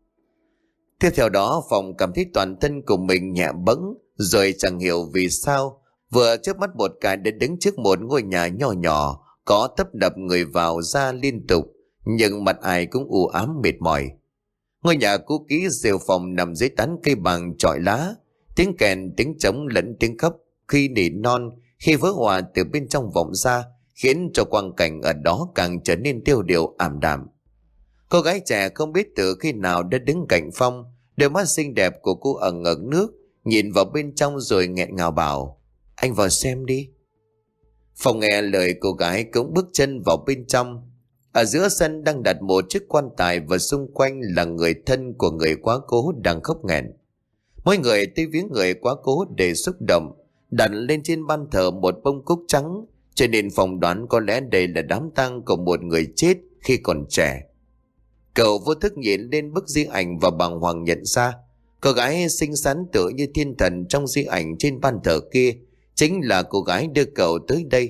Tiếp theo đó Phong cảm thấy toàn thân của mình nhẹ bẫng, rồi chẳng hiểu vì sao vừa chớp mắt một cái đã đứng trước một ngôi nhà nho nhỏ có tấp nập người vào ra liên tục, nhưng mặt ai cũng u ám mệt mỏi. Ngôi nhà cũ kỹ rêu phòng nằm dưới tán cây bằng chọi lá, tiếng kèn, tiếng trống lẫn tiếng khóc khi nỉ non khi vỡ hòa từ bên trong vọng ra, khiến cho quang cảnh ở đó càng trở nên tiêu điều ảm đạm. Cô gái trẻ không biết từ khi nào đã đứng cạnh Phong, đôi mắt xinh đẹp của cô ẩn ngực nước, nhìn vào bên trong rồi nghẹn ngào bảo, anh vào xem đi. Phong nghe lời cô gái cũng bước chân vào bên trong. Ở giữa sân đang đặt một chiếc quan tài và xung quanh là người thân của người quá cố đang khóc nghẹn. Mỗi người tới viếng người quá cố để xúc động, đặt lên trên ban thờ một bông cúc trắng, cho nên Phong đoán có lẽ đây là đám tang của một người chết khi còn trẻ. Cậu vô thức nhìn lên bức di ảnh và bàng hoàng nhận ra cô gái xinh xắn tựa như thiên thần trong di ảnh trên ban thờ kia chính là cô gái đưa cậu tới đây.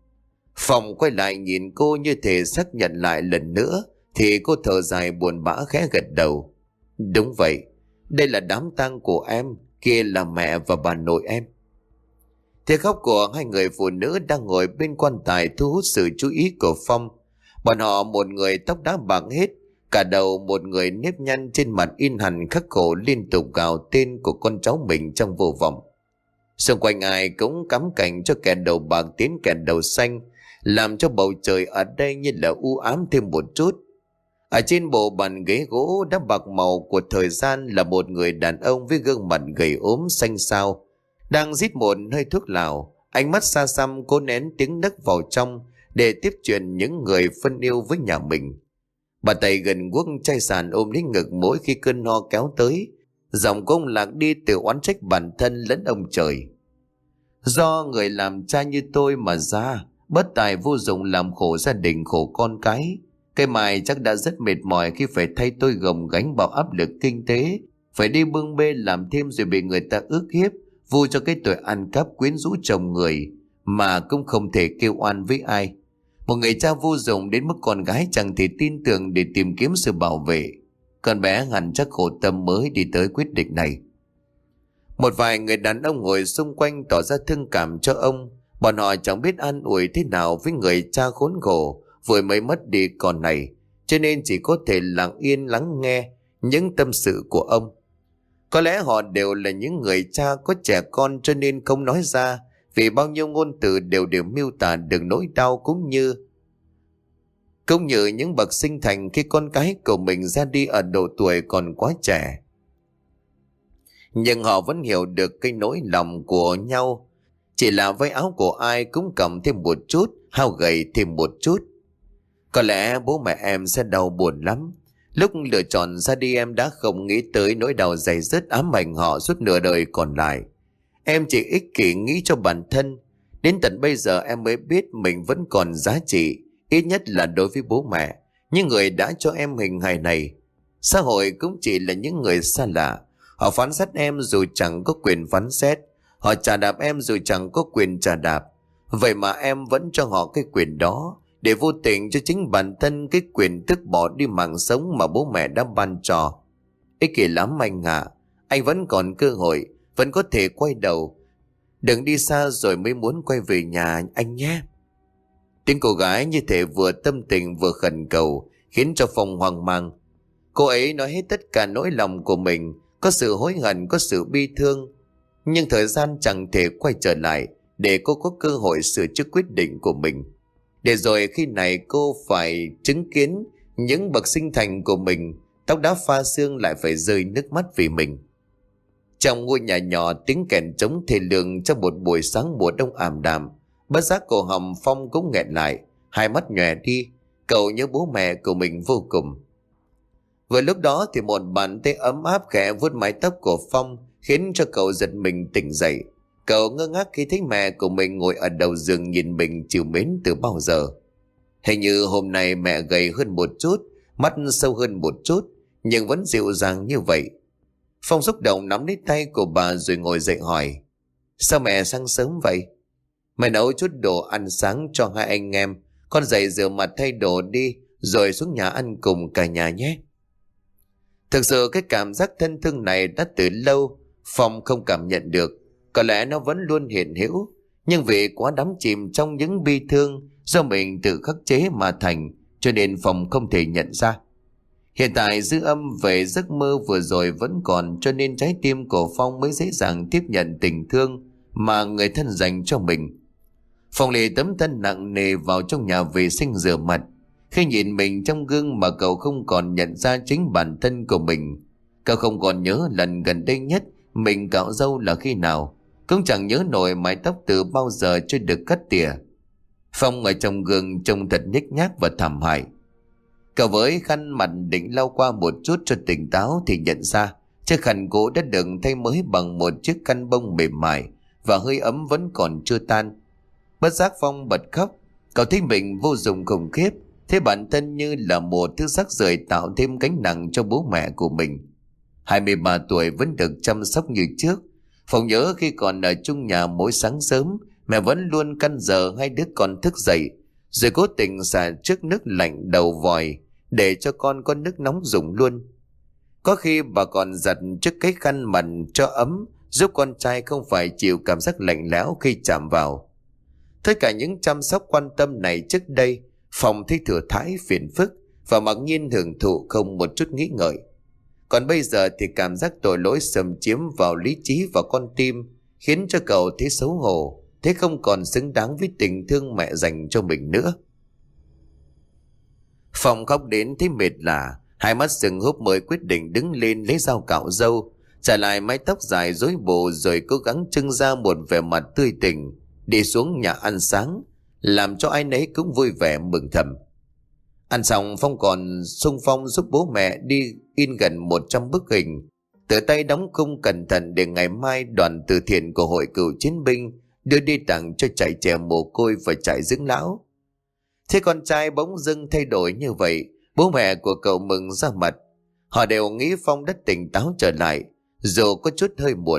Phong quay lại nhìn cô như thể xác nhận lại lần nữa, thì cô thở dài buồn bã khẽ gật đầu. Đúng vậy, đây là đám tang của em, kia là mẹ và bà nội em. Tiếng khóc của hai người phụ nữ đang ngồi bên quan tài thu hút sự chú ý của Phong. Bọn họ một người tóc đã bạc hết cả đầu, một người nếp nhăn trên mặt in hằn khắc khổ liên tục gào tên của con cháu mình trong vô vọng. Xung quanh ai cũng cắm cảnh cho kẻ đầu bạc tiến kẻ đầu xanh, làm cho bầu trời ở đây như là u ám thêm một chút. Ở trên bộ bàn ghế gỗ đã bạc màu của thời gian là một người đàn ông với gương mặt gầy ốm xanh xao, đang rít một hơi thuốc lào, ánh mắt xa xăm cố nén tiếng nấc vào trong để tiếp chuyện những người phân yêu với nhà mình. Bà tay gần guốc chai sàn ôm lấy ngực mỗi khi cơn ho kéo tới, giọng của ông lạc đi từ oán trách bản thân lẫn ông trời. Do người làm cha như tôi mà ra, bất tài vô dụng làm khổ gia đình khổ con cái. Cây Mai chắc đã rất mệt mỏi khi phải thay tôi gồng gánh bao áp lực kinh tế, phải đi bưng bê làm thêm rồi bị người ta ức hiếp, vu cho cái tội ăn cắp quyến rũ chồng người mà cũng không thể kêu oan với ai. Một người cha vô dụng đến mức con gái chẳng thể tin tưởng để tìm kiếm sự bảo vệ. Con bé hẳn chắc khổ tâm mới đi tới quyết định này. Một vài người đàn ông ngồi xung quanh tỏ ra thương cảm cho ông. Bọn họ chẳng biết an ủi thế nào với người cha khốn khổ vừa mới mất đi con này, cho nên chỉ có thể lặng yên lắng nghe những tâm sự của ông. Có lẽ họ đều là những người cha có trẻ con cho nên không nói ra, vì bao nhiêu ngôn từ đều miêu tả được nỗi đau cũng như những bậc sinh thành khi con cái của mình ra đi ở độ tuổi còn quá trẻ. Nhưng họ vẫn hiểu được cái nỗi lòng của nhau, chỉ là váy áo của ai cũng cầm thêm một chút, hao gầy thêm một chút. Có lẽ bố mẹ em sẽ đau buồn lắm. Lúc lựa chọn ra đi em đã không nghĩ tới nỗi đau dày dứt ám ảnh họ suốt nửa đời còn lại. Em chỉ ích kỷ nghĩ cho bản thân. Đến tận bây giờ em mới biết mình vẫn còn giá trị, ít nhất là đối với bố mẹ, những người đã cho em hình hài này. Xã hội cũng chỉ là những người xa lạ. Họ phán xét em dù chẳng có quyền phán xét, họ chà đạp em dù chẳng có quyền chà đạp. Vậy mà em vẫn cho họ cái quyền đó, để vô tình cho chính bản thân cái quyền tước bỏ đi mạng sống mà bố mẹ đã ban cho. Ích kỷ lắm anh ạ. Anh vẫn còn cơ hội, vẫn có thể quay đầu. Đừng đi xa rồi mới muốn quay về nhà anh nhé. Tiếng cô gái như thể vừa tâm tình vừa khẩn cầu, khiến cho Phong hoang mang. Cô ấy nói hết tất cả nỗi lòng của mình, có sự hối hận, có sự bi thương. Nhưng thời gian chẳng thể quay trở lại để cô có cơ hội sửa chữa quyết định của mình. Để rồi khi này cô phải chứng kiến những bậc sinh thành của mình, tóc đã pha sương lại phải rơi nước mắt vì mình. Trong ngôi nhà nhỏ, tiếng kèn trống thê lương trong một buổi sáng mùa đông ảm đạm. Bất giác cổ họng Phong cũng nghẹn lại, hai mắt nhòe đi. Cậu nhớ bố mẹ của mình vô cùng. Vừa lúc đó thì một bàn tay ấm áp khẽ vuốt mái tóc của Phong, khiến cho cậu giật mình tỉnh dậy. Cậu ngơ ngác khi thấy mẹ của mình ngồi ở đầu giường nhìn mình trìu mến từ bao giờ. Hình như hôm nay mẹ gầy hơn một chút, mắt sâu hơn một chút, nhưng vẫn dịu dàng như vậy. Phong xúc động nắm lấy tay của bà rồi ngồi dậy hỏi: Sao mẹ sang sớm vậy? Mẹ nấu chút đồ ăn sáng cho hai anh em, con dậy rửa mặt thay đồ đi, rồi xuống nhà ăn cùng cả nhà nhé. Thực sự cái cảm giác thân thương này đã từ lâu Phong không cảm nhận được. Có lẽ nó vẫn luôn hiện hữu, nhưng vì quá đắm chìm trong những bi thương do mình tự khắc chế mà thành, cho nên Phong không thể nhận ra. Hiện tại dư âm về giấc mơ vừa rồi vẫn còn, cho nên trái tim của Phong mới dễ dàng tiếp nhận tình thương mà người thân dành cho mình. Phong lì tấm thân nặng nề vào trong nhà vệ sinh rửa mặt. Khi nhìn mình trong gương mà cậu không còn nhận ra chính bản thân của mình. Cậu không còn nhớ lần gần đây nhất mình cạo râu là khi nào, cũng chẳng nhớ nổi mái tóc từ bao giờ chưa được cắt tỉa. Phong ở trong gương trông thật nhếch nhác và thảm hại. Cậu với khăn mặt định lau qua một chút cho tỉnh táo thì nhận ra chiếc khăn cũ đã được thay mới bằng một chiếc khăn bông mềm mại và hơi ấm vẫn còn chưa tan. Bất giác Phong bật khóc. Cậu thấy mình vô dụng khủng khiếp, thấy bản thân như là một thứ rác rưởi tạo thêm gánh nặng cho bố mẹ của mình. 23 tuổi vẫn được chăm sóc như trước. Phong nhớ khi còn ở chung nhà, mỗi sáng sớm mẹ vẫn luôn căn giờ hai đứa con thức dậy, rồi cố tình xả trước nước lạnh đầu vòi để cho con có nước nóng dùng luôn. Có khi bà còn giặt trước cái khăn mặt cho ấm, giúp con trai không phải chịu cảm giác lạnh lẽo khi chạm vào. Tất cả những chăm sóc quan tâm này trước đây Phong thấy thừa thãi phiền phức và mặc nhiên hưởng thụ không một chút nghĩ ngợi. Còn bây giờ thì cảm giác tội lỗi xâm chiếm vào lý trí và con tim, khiến cho cậu thấy xấu hổ, thấy không còn xứng đáng với tình thương mẹ dành cho mình nữa. Phong khóc đến thấy mệt lả, hai mắt sưng húp mới quyết định đứng lên lấy dao cạo râu, trả lại mái tóc dài rối bù, rồi cố gắng trưng ra một vẻ mặt tươi tỉnh, đi xuống nhà ăn sáng, làm cho ai nấy cũng vui vẻ mừng thầm. Ăn xong, Phong còn xung phong giúp bố mẹ đi in gần 100 bức hình, tự tay đóng khung cẩn thận để ngày mai đoàn từ thiện của hội cựu chiến binh đưa đi tặng cho trại trẻ mồ côi và trại dưỡng lão. Thế con trai bỗng dưng thay đổi như vậy, bố mẹ của cậu mừng ra mặt. Họ đều nghĩ Phong đã tỉnh táo trở lại, dù có chút hơi muộn.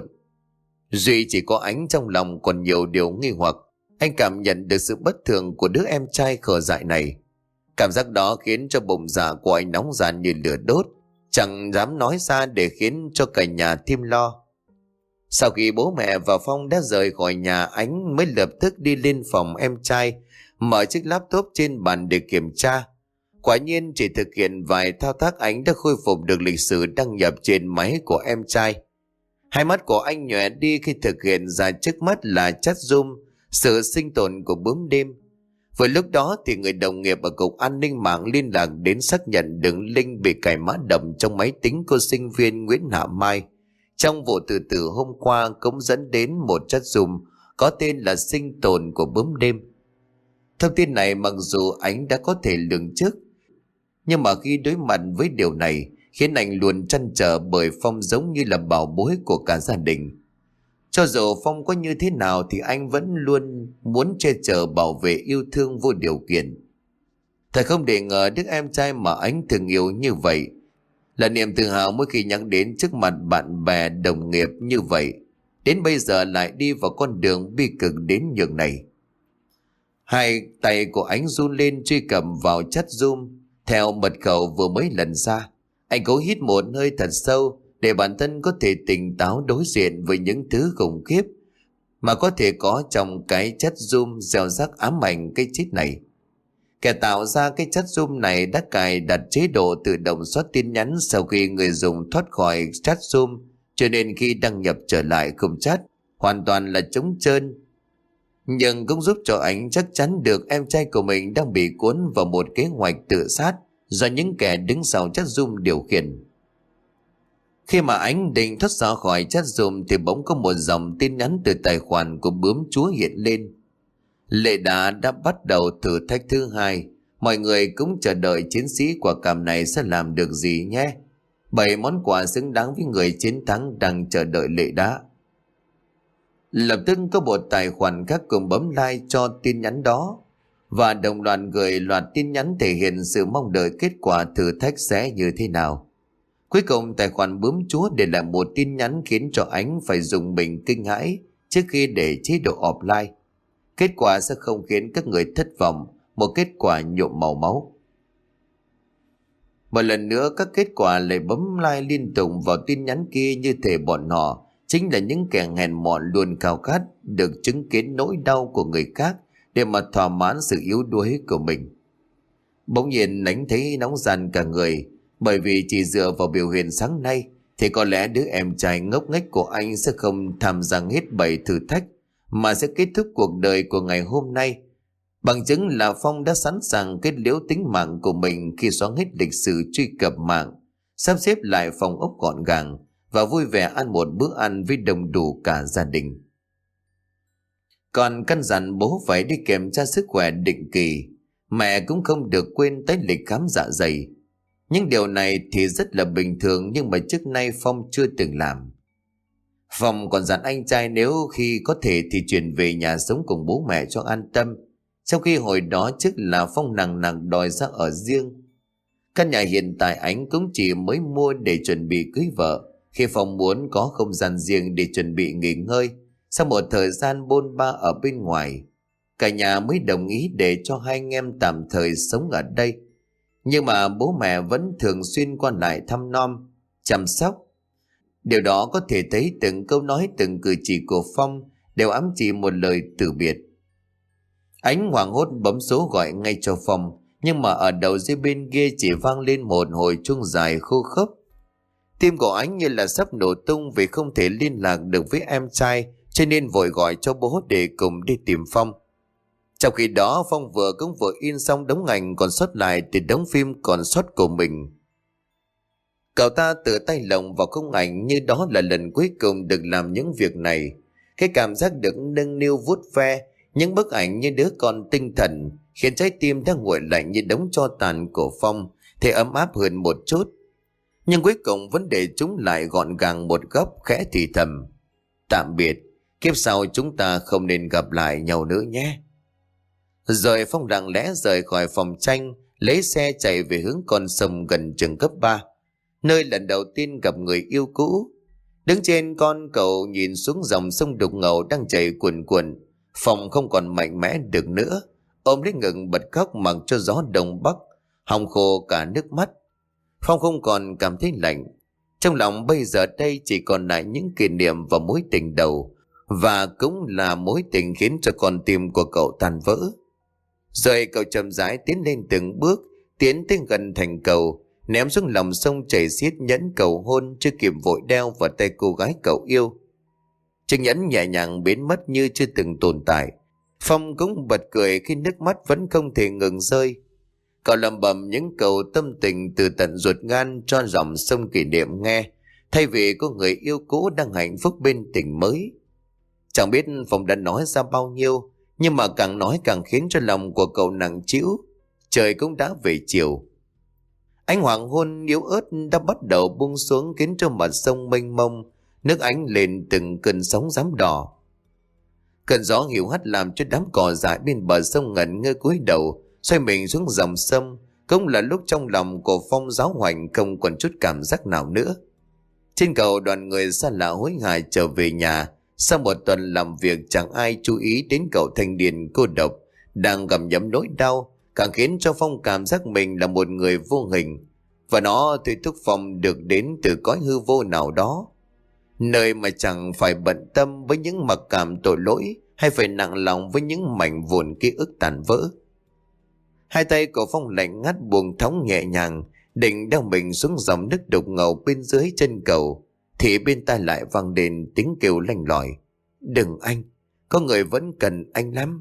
Duy chỉ có Ánh trong lòng còn nhiều điều nghi hoặc. Anh cảm nhận được sự bất thường của đứa em trai khờ dại này. Cảm giác đó khiến cho bụng dạ của anh nóng ran như lửa đốt, chẳng dám nói ra để khiến cho cả nhà thêm lo. Sau khi bố mẹ và Phong đã rời khỏi nhà, Ánh mới lập tức đi lên phòng em trai, mở chiếc laptop trên bàn để kiểm tra. Quả nhiên chỉ thực hiện vài thao tác, Ánh đã khôi phục được lịch sử đăng nhập trên máy của em trai. Hai mắt của anh nhòe đi khi thực hiện ra trước mắt là chat Zoom, sự sinh tồn của bướm đêm. Vừa lúc đó thì người đồng nghiệp ở cục an ninh mạng liên lạc đến xác nhận đường link bị cài mã độc trong máy tính của sinh viên Nguyễn Hạ Mai trong vụ tự tử hôm qua cũng dẫn đến một chat Zoom có tên là sinh tồn của bướm đêm. Thông tin này mặc dù Ánh đã có thể lường trước, nhưng mà khi đối mặt với điều này khiến anh luôn trăn trở, bởi Phong giống như là bảo bối của cả gia đình. Cho dù Phong có như thế nào thì anh vẫn luôn muốn che chở, bảo vệ, yêu thương vô điều kiện. Thật không để ngờ đứa em trai mà anh thường yêu như vậy là niềm tự hào mỗi khi nhắc đến trước mặt bạn bè đồng nghiệp như vậy, đến bây giờ lại đi vào con đường bi cực đến nhường này. Hai tay của anh run lên truy cập vào chat Zoom theo mật khẩu vừa mới lần ra. Anh cố hít một hơi thật sâu để bản thân có thể tỉnh táo đối diện với những thứ khủng khiếp mà có thể có trong cái chat Zoom gieo rắc ám ảnh cái chết này. Kẻ tạo ra cái chat Zoom này đã cài đặt chế độ tự động xóa tin nhắn sau khi người dùng thoát khỏi chat Zoom, cho nên khi đăng nhập trở lại không chat, hoàn toàn là trống trơn. Nhưng cũng giúp cho anh chắc chắn được em trai của mình đang bị cuốn vào một kế hoạch tự sát do những kẻ đứng sau chat Zoom điều khiển. Khi mà anh định thoát ra khỏi chat Zoom thì bỗng có một dòng tin nhắn từ tài khoản của bướm chúa hiện lên. Lệ Đá đã bắt đầu thử thách thứ hai. Mọi người cũng chờ đợi chiến sĩ quả cảm này sẽ làm được gì nhé. 7 món quà xứng đáng với người chiến thắng đang chờ đợi Lệ Đá. Lập tức có một tài khoản khác cùng bấm like cho tin nhắn đó và đồng loạt gửi loạt tin nhắn thể hiện sự mong đợi kết quả thử thách sẽ như thế nào. Cuối cùng tài khoản bướm chúa để lại một tin nhắn khiến cho Ánh phải dùng mình kinh hãi trước khi để chế độ offline. Kết quả sẽ không khiến các người thất vọng, một kết quả nhuộm màu máu. Một lần nữa các kết quả lại bấm like liên tục vào tin nhắn kia, như thể bọn họ chính là những kẻ hèn mọn luôn khao khát được chứng kiến nỗi đau của người khác để mà thỏa mãn sự yếu đuối của mình. Bỗng nhiên Ánh thấy nóng ran cả người, bởi vì chỉ dựa vào biểu hiện sáng nay thì có lẽ đứa em trai ngốc nghếch của anh sẽ không tham gia hết 7 thử thách mà sẽ kết thúc cuộc đời của ngày hôm nay. Bằng chứng là Phong đã sẵn sàng kết liễu tính mạng của mình khi xóa hết lịch sử truy cập mạng, sắp xếp lại phòng ốc gọn gàng và vui vẻ ăn một bữa ăn với đồng đủ cả gia đình. Còn căn dặn bố phải đi kiểm tra sức khỏe định kỳ, mẹ cũng không được quên tới lịch khám dạ dày. Những điều này thì rất là bình thường, nhưng mà trước nay Phong chưa từng làm. Phong còn dặn anh trai nếu khi có thể thì chuyển về nhà sống cùng bố mẹ cho an tâm, trong khi hồi đó trước là Phong nặng nặng đòi ra ở riêng. Căn nhà hiện tại anh cũng chỉ mới mua để chuẩn bị cưới vợ, khi Phong muốn có không gian riêng để chuẩn bị nghỉ ngơi sau một thời gian bôn ba ở bên ngoài. Cả nhà mới đồng ý để cho hai anh em tạm thời sống ở đây. Nhưng mà bố mẹ vẫn thường xuyên qua lại thăm nom, chăm sóc. Điều đó có thể thấy từng câu nói, từng cử chỉ của Phong đều ám chỉ một lời từ biệt. Ánh hoảng hốt bấm số gọi ngay cho Phong, nhưng mà ở đầu dây bên kia chỉ vang lên một hồi chuông dài khô khốc. Tim của Ánh như là sắp nổ tung vì không thể liên lạc được với em trai, cho nên vội gọi cho bố để cùng đi tìm Phong. Trong khi đó Phong cũng vừa in xong đống ảnh còn sót lại từ đống phim còn sót của mình. Cậu ta tự tay lồng vào khung ảnh như đó là lần cuối cùng được làm những việc này. Cái cảm giác được nâng niu vuốt ve những bức ảnh như đứa con tinh thần khiến trái tim đang nguội lạnh như đống tro tàn của Phong thì ấm áp hơn một chút. Nhưng cuối cùng vẫn để chúng lại gọn gàng một góc, khẽ thì thầm: tạm biệt, kiếp sau chúng ta không nên gặp lại nhau nữa nhé. Rồi Phong lặng lẽ rời khỏi phòng tranh, lấy xe chạy về hướng con sông gần trường cấp 3, nơi lần đầu tiên gặp người yêu cũ. Đứng trên con cầu nhìn xuống dòng sông đục ngầu đang chảy cuồn cuộn, Phong không còn mạnh mẽ được nữa, ôm lấy ngực bật khóc mặc cho gió đông bắc hòng khô cả nước mắt. Phong không còn cảm thấy lạnh. Trong lòng bây giờ đây chỉ còn lại những kỷ niệm và mối tình đầu, và cũng là mối tình khiến cho con tim của cậu tan vỡ. Rồi cậu chậm rãi tiến lên từng bước, tiến tới gần thành cầu, ném xuống lòng sông chảy xiết nhẫn cầu hôn chưa kịp vội đeo vào tay cô gái cậu yêu. Chiếc nhẫn nhẹ nhàng biến mất như chưa từng tồn tại. Phong cũng bật cười khi nước mắt vẫn không thể ngừng rơi. Cậu lẩm bẩm những câu tâm tình từ tận ruột gan cho dòng sông kỷ niệm nghe, thay vì có người yêu cũ đang hạnh phúc bên tình mới. Chẳng biết Phong đã nói ra bao nhiêu, nhưng mà càng nói càng khiến cho lòng của cậu nặng trĩu. Trời cũng đã về chiều. Ánh hoàng hôn yếu ớt đã bắt đầu buông xuống khiến cho mặt sông mênh mông, nước ánh lên từng cơn sóng rám đỏ. Cơn gió hiu hắt làm cho đám cỏ dại bên bờ sông ngẩn ngơ cúi đầu, xoay mình xuống dòng sông. Cũng là lúc trong lòng của Phong giáo hoành không còn chút cảm giác nào nữa. Trên cầu đoàn người xa lạ hối hả trở về nhà. Sau một tuần làm việc chẳng ai chú ý đến cậu thanh niên cô độc đang gặm nhấm nỗi đau, càng khiến cho Phong cảm giác mình là một người vô hình, và nó thôi thúc Phong được đến từ cõi hư vô nào đó, nơi mà chẳng phải bận tâm với những mặc cảm tội lỗi hay phải nặng lòng với những mảnh vụn ký ức tàn vỡ. Hai tay của Phong lạnh ngắt buông thõng nhẹ nhàng, định đeo mình xuống dòng nước đục ngầu bên dưới chân cầu, thì bên tai lại vang lên tiếng kêu lanh lỏi: đừng anh, có người vẫn cần anh lắm.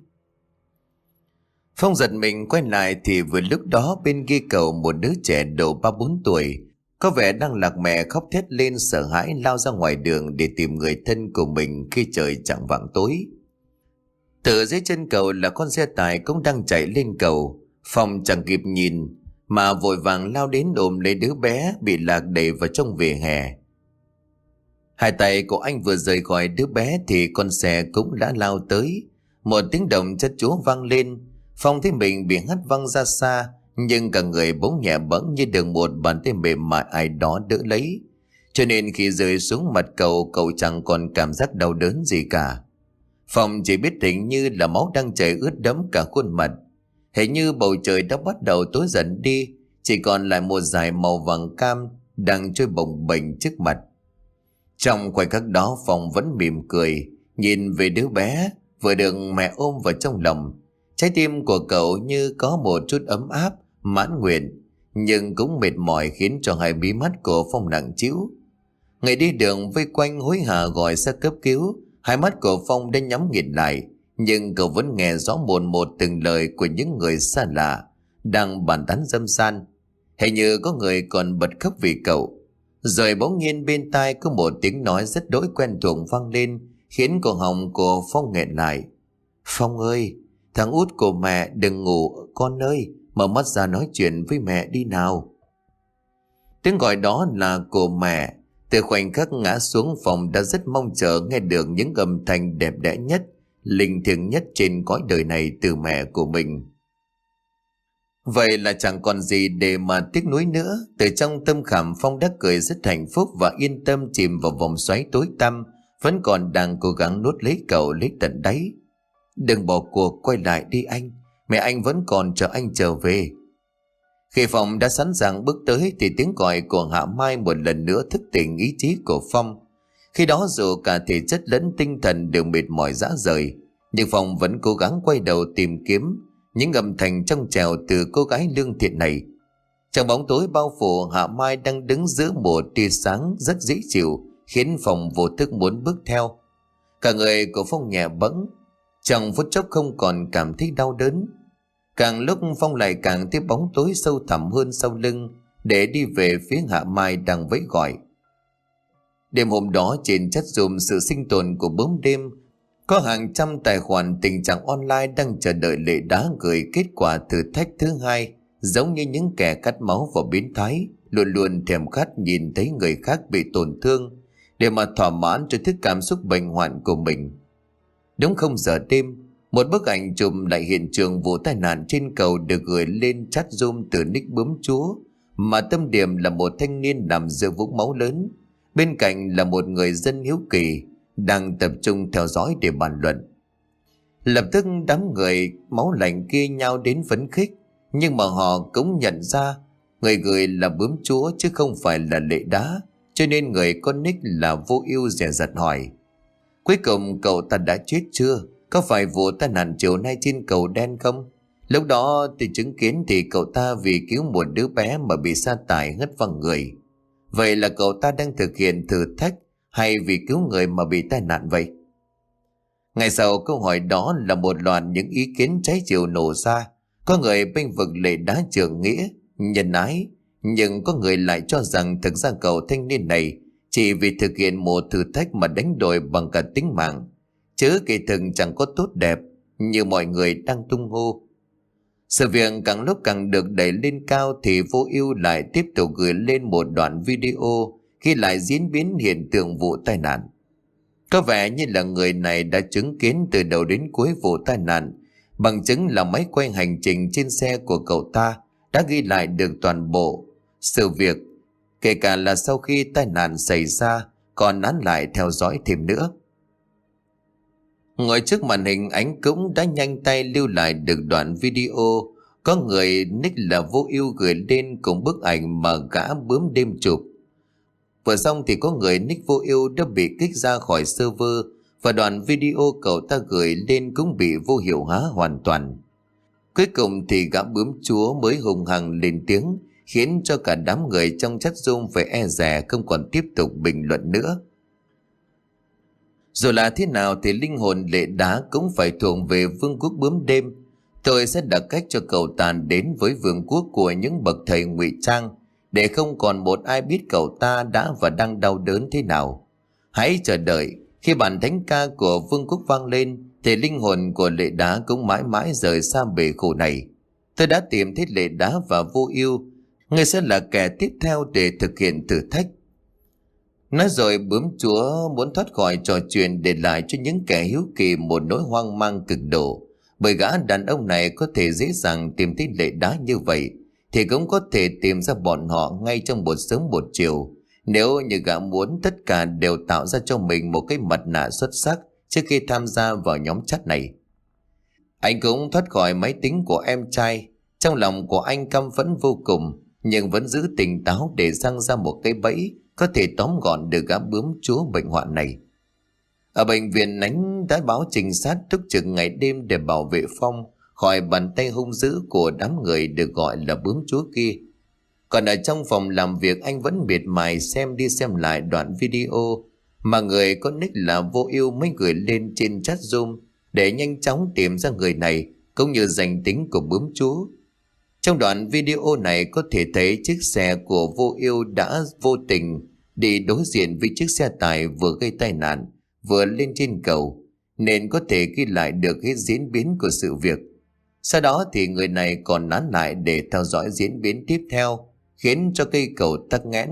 Phong giật mình quay lại thì vừa lúc đó bên kia cầu một đứa trẻ độ 3-4 tuổi, có vẻ đang lạc mẹ khóc thét lên sợ hãi lao ra ngoài đường để tìm người thân của mình khi trời chạng vạng tối. Từ dưới chân cầu là con xe tải cũng đang chạy lên cầu. Phong chẳng kịp nhìn mà vội vàng lao đến ôm lấy đứa bé bị lạc đẩy vào trong vỉa hè. Hai tay của anh vừa rời khỏi đứa bé thì con xe cũng đã lao tới. Một tiếng động chát chúa vang lên. Phong thấy mình bị hất văng ra xa, nhưng cả người bỗng nhẹ bẫng như được một bàn tay mềm mại ai đó đỡ lấy. Cho nên khi rơi xuống mặt cầu, cậu chẳng còn cảm giác đau đớn gì cả. Phong chỉ biết hình như là máu đang chảy ướt đẫm cả khuôn mặt. Hình như bầu trời đã bắt đầu tối dần đi, chỉ còn lại một dải màu vàng cam đang trôi bồng bềnh trước mặt. Trong khoảnh khắc đó Phong vẫn mỉm cười, nhìn về đứa bé vừa được mẹ ôm vào trong lòng. Trái tim của cậu như có một chút ấm áp, mãn nguyện, nhưng cũng mệt mỏi khiến cho hai mí mắt của Phong nặng trĩu. Người đi đường vây quanh hối hả gọi xe cấp cứu. Hai mắt của Phong đã nhắm nghiền lại, nhưng cậu vẫn nghe rõ một từng lời của những người xa lạ đang bàn tán râm ran. Hình như có người còn bật khóc vì cậu. Rồi bỗng nhiên bên tai có một tiếng nói rất đỗi quen thuộc vang lên, khiến cổ họng của Phong nghẹn lại. Phong ơi, thằng út của mẹ đừng ngủ con ơi, mở mắt ra nói chuyện với mẹ đi nào. Tiếng gọi đó là của mẹ. Từ khoảnh khắc ngã xuống, Phong đã rất mong chờ nghe được những âm thanh đẹp đẽ nhất, linh thiêng nhất trên cõi đời này từ mẹ của mình. Vậy là chẳng còn gì để mà tiếc nuối nữa. Từ trong tâm khảm, Phong đã cười rất hạnh phúc và yên tâm chìm vào vòng xoáy tối tăm, vẫn còn đang cố gắng nuốt lấy cậu lấy tận đáy. Đừng bỏ cuộc, quay lại đi anh, mẹ anh vẫn còn chờ anh trở về. Khi Phong đã sẵn sàng bước tới thì tiếng gọi của Hạ Mai một lần nữa thức tỉnh ý chí của Phong. Khi đó dù cả thể chất lẫn tinh thần đều mệt mỏi rã rời, nhưng Phong vẫn cố gắng quay đầu tìm kiếm những âm thanh trong trèo từ cô gái lương thiện này. Trong bóng tối bao phủ, Hạ Mai đang đứng giữa một tia sáng rất dễ chịu, khiến Phong vô thức muốn bước theo. Cả người của Phong nhẹ bẫng. Trong phút chốc không còn cảm thấy đau đớn. Càng lúc Phong lại càng thấy bóng tối sâu thẳm hơn sau lưng, để đi về phía Hạ Mai đang vẫy gọi. Đêm hôm đó trên chat room sự sinh tồn của bướm đêm, có hàng trăm tài khoản tình trạng online đang chờ đợi Lệ Đá gửi kết quả thử thách thứ hai, giống như những kẻ cắt máu và biến thái, luôn luôn thèm khát nhìn thấy người khác bị tổn thương, để mà thỏa mãn cho thứ cảm xúc bệnh hoạn của mình. Đúng 0 giờ đêm, một bức ảnh chụp lại hiện trường vụ tai nạn trên cầu được gửi lên chat room từ nick bướm chúa, mà tâm điểm là một thanh niên nằm giữa vũng máu lớn. Bên cạnh là một người dân hiếu kỳ đang tập trung theo dõi để bàn luận. Lập tức đám người máu lạnh kia nhao đến phấn khích, nhưng mà họ cũng nhận ra người gửi là bướm chúa chứ không phải là Lệ Đá, cho nên người có nick là Vô Ưu dè dặt hỏi: cuối cùng cậu ta đã chết chưa? Có phải vụ tai nạn chiều nay trên cầu đen không? Lúc đó tôi chứng kiến thì cậu ta vì cứu một đứa bé mà bị sa tải hất văng người. Vậy là cậu ta đang thực hiện thử thách hay vì cứu người mà bị tai nạn vậy? Ngay sau câu hỏi đó là một loạt những ý kiến trái chiều nổ ra. Có người bênh vực Lệ Đá trưởng nghĩa, nhân ái, nhưng có người lại cho rằng thực ra cậu thanh niên này chỉ vì thực hiện một thử thách mà đánh đổi bằng cả tính mạng, chứ kỳ thực chẳng có tốt đẹp như mọi người đang tung hô. Sự việc càng lúc càng được đẩy lên cao thì Vô Ưu lại tiếp tục gửi lên một đoạn video ghi lại diễn biến hiện tượng vụ tai nạn. Có vẻ như là người này đã chứng kiến từ đầu đến cuối vụ tai nạn, bằng chứng là máy quay hành trình trên xe của cậu ta đã ghi lại được toàn bộ sự việc, kể cả là sau khi tai nạn xảy ra còn nán lại theo dõi thêm nữa. Ngồi trước màn hình, Ánh cũng đã nhanh tay lưu lại được đoạn video có người nick là Vô Ưu gửi lên cùng bức ảnh mà gã bướm đêm chụp. Vừa xong thì có người nick Vô Ưu đã bị kích ra khỏi server, và đoạn video cậu ta gửi lên cũng bị vô hiệu hóa hoàn toàn. Cuối cùng thì gã bướm chúa mới hùng hằng lên tiếng, khiến cho cả đám người trong chat room phải e dè không còn tiếp tục bình luận nữa. Dù là thế nào thì linh hồn Lệ Đá cũng phải thuộc về vương quốc bướm đêm. Tôi sẽ đặt cách cho cậu ta đến với vương quốc của những bậc thầy ngụy trang, để không còn một ai biết cậu ta đã và đang đau đớn thế nào. Hãy chờ đợi, khi bản thánh ca của vương quốc vang lên thì linh hồn của Lệ Đá cũng mãi mãi rời xa bể khổ này. Tôi đã tìm thấy Lệ Đá và Vô Ưu, người sẽ là kẻ tiếp theo để thực hiện thử thách. Nói rồi bướm chúa muốn thoát khỏi trò chuyện, để lại cho những kẻ hiếu kỳ một nỗi hoang mang cực độ. Bởi gã đàn ông này có thể dễ dàng tìm thấy Lệ Đá như vậy, thì cũng có thể tìm ra bọn họ ngay trong một sớm một chiều, nếu như gã muốn tất cả đều tạo ra cho mình một cái mặt nạ xuất sắc trước khi tham gia vào nhóm chat này. Anh cũng thoát khỏi máy tính của em trai. Trong lòng của anh căm phẫn vô cùng, nhưng vẫn giữ tỉnh táo để giăng ra một cái bẫy có thể tóm gọn được gã bướm chúa bệnh hoạn này. Ở bệnh viện, Ánh đã báo trinh sát túc trực ngày đêm để bảo vệ Phong khỏi bàn tay hung dữ của đám người được gọi là bướm chúa kia. Còn ở trong phòng làm việc, anh vẫn miệt mài xem đi xem lại đoạn video mà người có nick là Vô Ưu mới gửi lên trên chat room, để nhanh chóng tìm ra người này cũng như danh tính của bướm chúa. Trong đoạn video này có thể thấy chiếc xe của Vô Ưu đã vô tình đi đối diện với chiếc xe tải vừa gây tai nạn vừa lên trên cầu, nên có thể ghi lại được cái diễn biến của sự việc. Sau đó thì người này còn nán lại để theo dõi diễn biến tiếp theo, khiến cho cây cầu tắc nghẽn.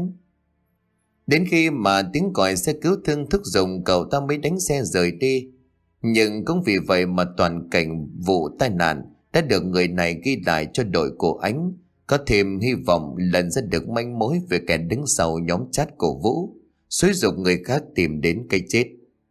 Đến khi mà tiếng còi xe cứu thương thúc giục, cậu ta mới đánh xe rời đi. Nhưng cũng vì vậy mà toàn cảnh vụ tai nạn đã được người này ghi lại cho đội của Ánh có thêm hy vọng lần ra được manh mối về kẻ đứng sau nhóm chat của Vũ, xúi giục người khác tìm đến cái chết.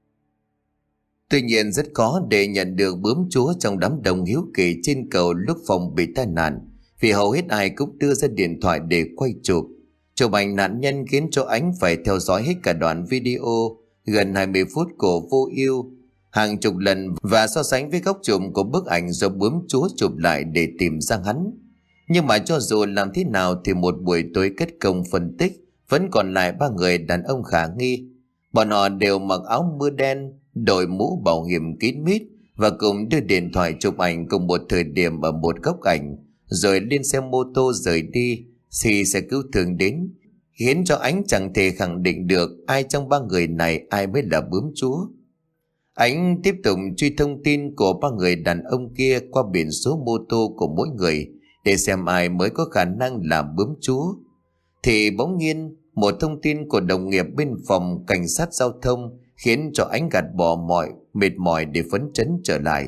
Tuy nhiên rất khó để nhận được bướm chúa trong đám đông hiếu kỳ trên cầu lúc Phong bị tai nạn, vì hầu hết ai cũng đưa ra điện thoại để quay chụp ảnh nạn nhân, khiến cho Ánh phải theo dõi hết cả đoạn video gần 20 phút của Vô Ưu hàng chục lần và so sánh với góc chụp của bức ảnh do bướm chúa chụp lại để tìm ra hắn. Nhưng mà cho dù làm thế nào thì một buổi tối kết công phân tích vẫn còn lại 3 người đàn ông khả nghi. Bọn họ đều mặc áo mưa đen, đội mũ bảo hiểm kín mít và cùng đưa điện thoại chụp ảnh cùng một thời điểm ở một góc ảnh, rồi lên xe mô tô rời đi thì xe cứu thương đến, khiến cho Ánh chẳng thể khẳng định được ai trong ba người này ai mới là bướm chúa. Ánh tiếp tục truy thông tin của ba người đàn ông kia qua biển số mô tô của mỗi người để xem ai mới có khả năng làm bướm chúa. Thì bỗng nhiên một thông tin của đồng nghiệp bên phòng cảnh sát giao thông khiến cho Ánh gạt bỏ mọi mệt mỏi để phấn chấn trở lại.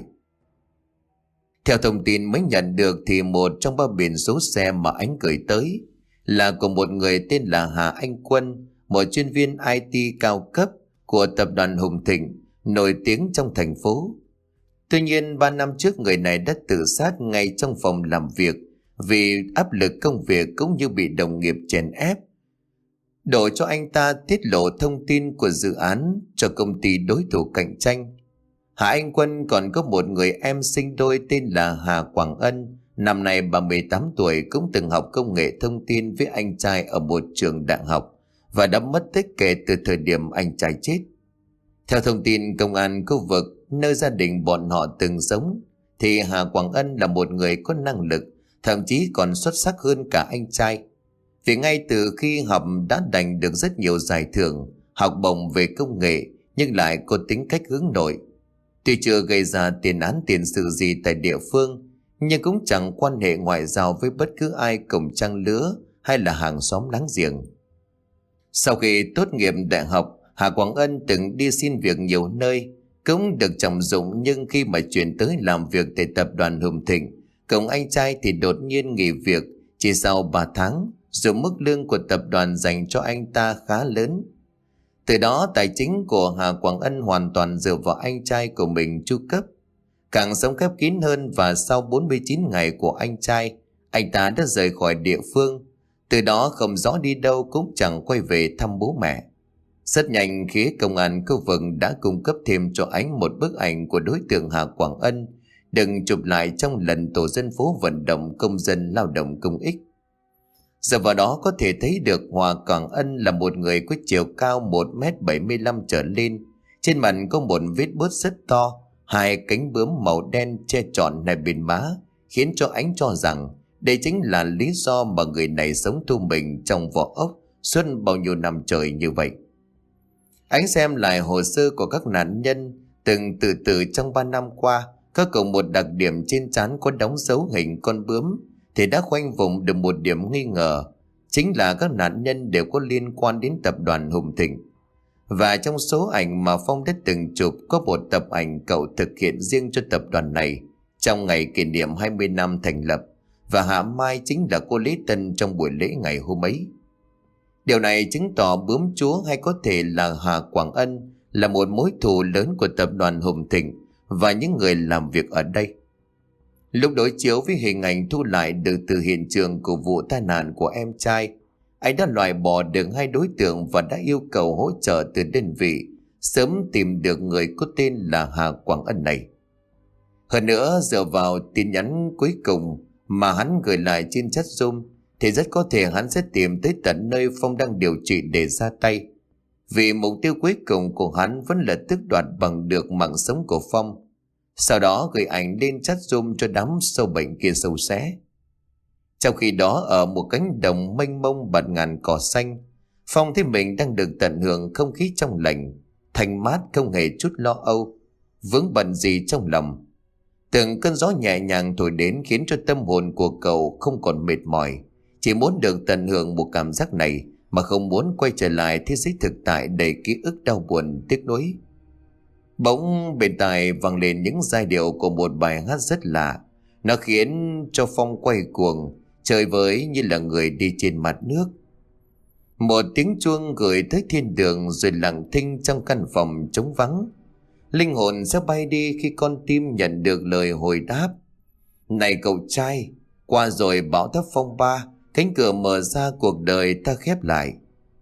Theo thông tin mới nhận được thì một trong ba biển số xe mà Ánh gửi tới là của một người tên là Hà Anh Quân, một chuyên viên IT cao cấp của tập đoàn Hùng Thịnh nổi tiếng trong thành phố. Tuy nhiên 3 năm trước người này đã tự sát ngay trong phòng làm việc vì áp lực công việc cũng như bị đồng nghiệp chèn ép, đổ cho anh ta tiết lộ thông tin của dự án cho công ty đối thủ cạnh tranh. Hà Anh Quân còn có một người em sinh đôi tên là Hà Quảng Ân, năm nay 38 tuổi, cũng từng học công nghệ thông tin với anh trai ở một trường đại học và đã mất tích kể từ thời điểm anh trai chết. Theo thông tin công an khu vực nơi gia đình bọn họ từng sống thì Hà Quảng Ân là một người có năng lực, thậm chí còn xuất sắc hơn cả anh trai. Vì ngay từ khi học đã giành được rất nhiều giải thưởng, học bổng về công nghệ, nhưng lại có tính cách hướng nội. Tuy chưa gây ra tiền án tiền sự gì tại địa phương, nhưng cũng chẳng quan hệ ngoại giao với bất cứ ai cùng trang lứa hay là hàng xóm láng giềng. Sau khi tốt nghiệp đại học, Hà Quảng Ân từng đi xin việc nhiều nơi, cũng được trọng dụng, nhưng khi mà chuyển tới làm việc tại tập đoàn Hùng Thịnh cùng anh trai thì đột nhiên nghỉ việc chỉ sau 3 tháng, dù mức lương của tập đoàn dành cho anh ta khá lớn. Từ đó tài chính của Hà Quảng Ân hoàn toàn dựa vào anh trai của mình chu cấp. Càng sống khép kín hơn và sau 49 ngày của anh trai, anh ta đã rời khỏi địa phương. Từ đó không rõ đi đâu cũng chẳng quay về thăm bố mẹ. Rất nhanh phía công an khu vực đã cung cấp thêm cho Ánh một bức ảnh của đối tượng Hà Quảng Ân được chụp lại trong lần tổ dân phố vận động công dân lao động công ích. Giờ vào đó có thể thấy được Hà Quảng Ân là một người có chiều cao 1m75 trở lên, trên mặt có một vết bớt rất to, 2 cánh bướm màu đen che trọn hai bên má, khiến cho Ánh cho rằng đây chính là lý do mà người này sống thu mình trong vỏ ốc suốt bao nhiêu năm trời như vậy. Ánh xem lại hồ sơ của các nạn nhân từng tự tử trong 3 năm qua, có cùng một đặc điểm trên trán có đóng dấu hình con bướm, thì đã khoanh vùng được một điểm nghi ngờ, chính là các nạn nhân đều có liên quan đến tập đoàn Hùng Thịnh. Và trong số ảnh mà Phong đã từng chụp có một tập ảnh cậu thực hiện riêng cho tập đoàn này trong ngày kỷ niệm 20 năm thành lập, và Hạ Mai chính là cô lễ tân trong buổi lễ ngày hôm ấy. Điều này chứng tỏ bướm chúa hay có thể là Hà Quảng Ân là một mối thù lớn của tập đoàn Hùng Thịnh và những người làm việc ở đây. Lúc đối chiếu với hình ảnh thu lại được từ hiện trường của vụ tai nạn của em trai, anh đã loại bỏ được 2 đối tượng và đã yêu cầu hỗ trợ từ đơn vị sớm tìm được người có tên là Hà Quảng Ân này. Hơn nữa, dựa vào tin nhắn cuối cùng mà hắn gửi lại trên chat Zoom thì rất có thể hắn sẽ tìm tới tận nơi Phong đang điều trị để ra tay. Vì mục tiêu cuối cùng của hắn vẫn là tước đoạt bằng được mạng sống của Phong, sau đó gửi ảnh lên chat Zoom cho đám sâu bệnh kia sâu xé. Trong khi đó ở một cánh đồng mênh mông bạt ngàn cỏ xanh, Phong thấy mình đang được tận hưởng không khí trong lành, thanh mát, không hề chút lo âu, vướng bận gì trong lòng. Từng cơn gió nhẹ nhàng thổi đến khiến cho tâm hồn của cậu không còn mệt mỏi, chỉ muốn được tận hưởng một cảm giác này mà không muốn quay trở lại thế giới thực tại đầy ký ức đau buồn tiếc nuối. Bỗng bên tai vang lên những giai điệu của một bài hát rất lạ. Nó khiến cho Phong quay cuồng, chơi với như là người đi trên mặt nước. Một tiếng chuông gửi tới thiên đường rồi lặng thinh trong căn phòng trống vắng. Linh hồn sẽ bay đi khi con tim nhận được lời hồi đáp. Này cậu trai, qua rồi bão táp phong ba, cánh cửa mở ra, cuộc đời ta khép lại.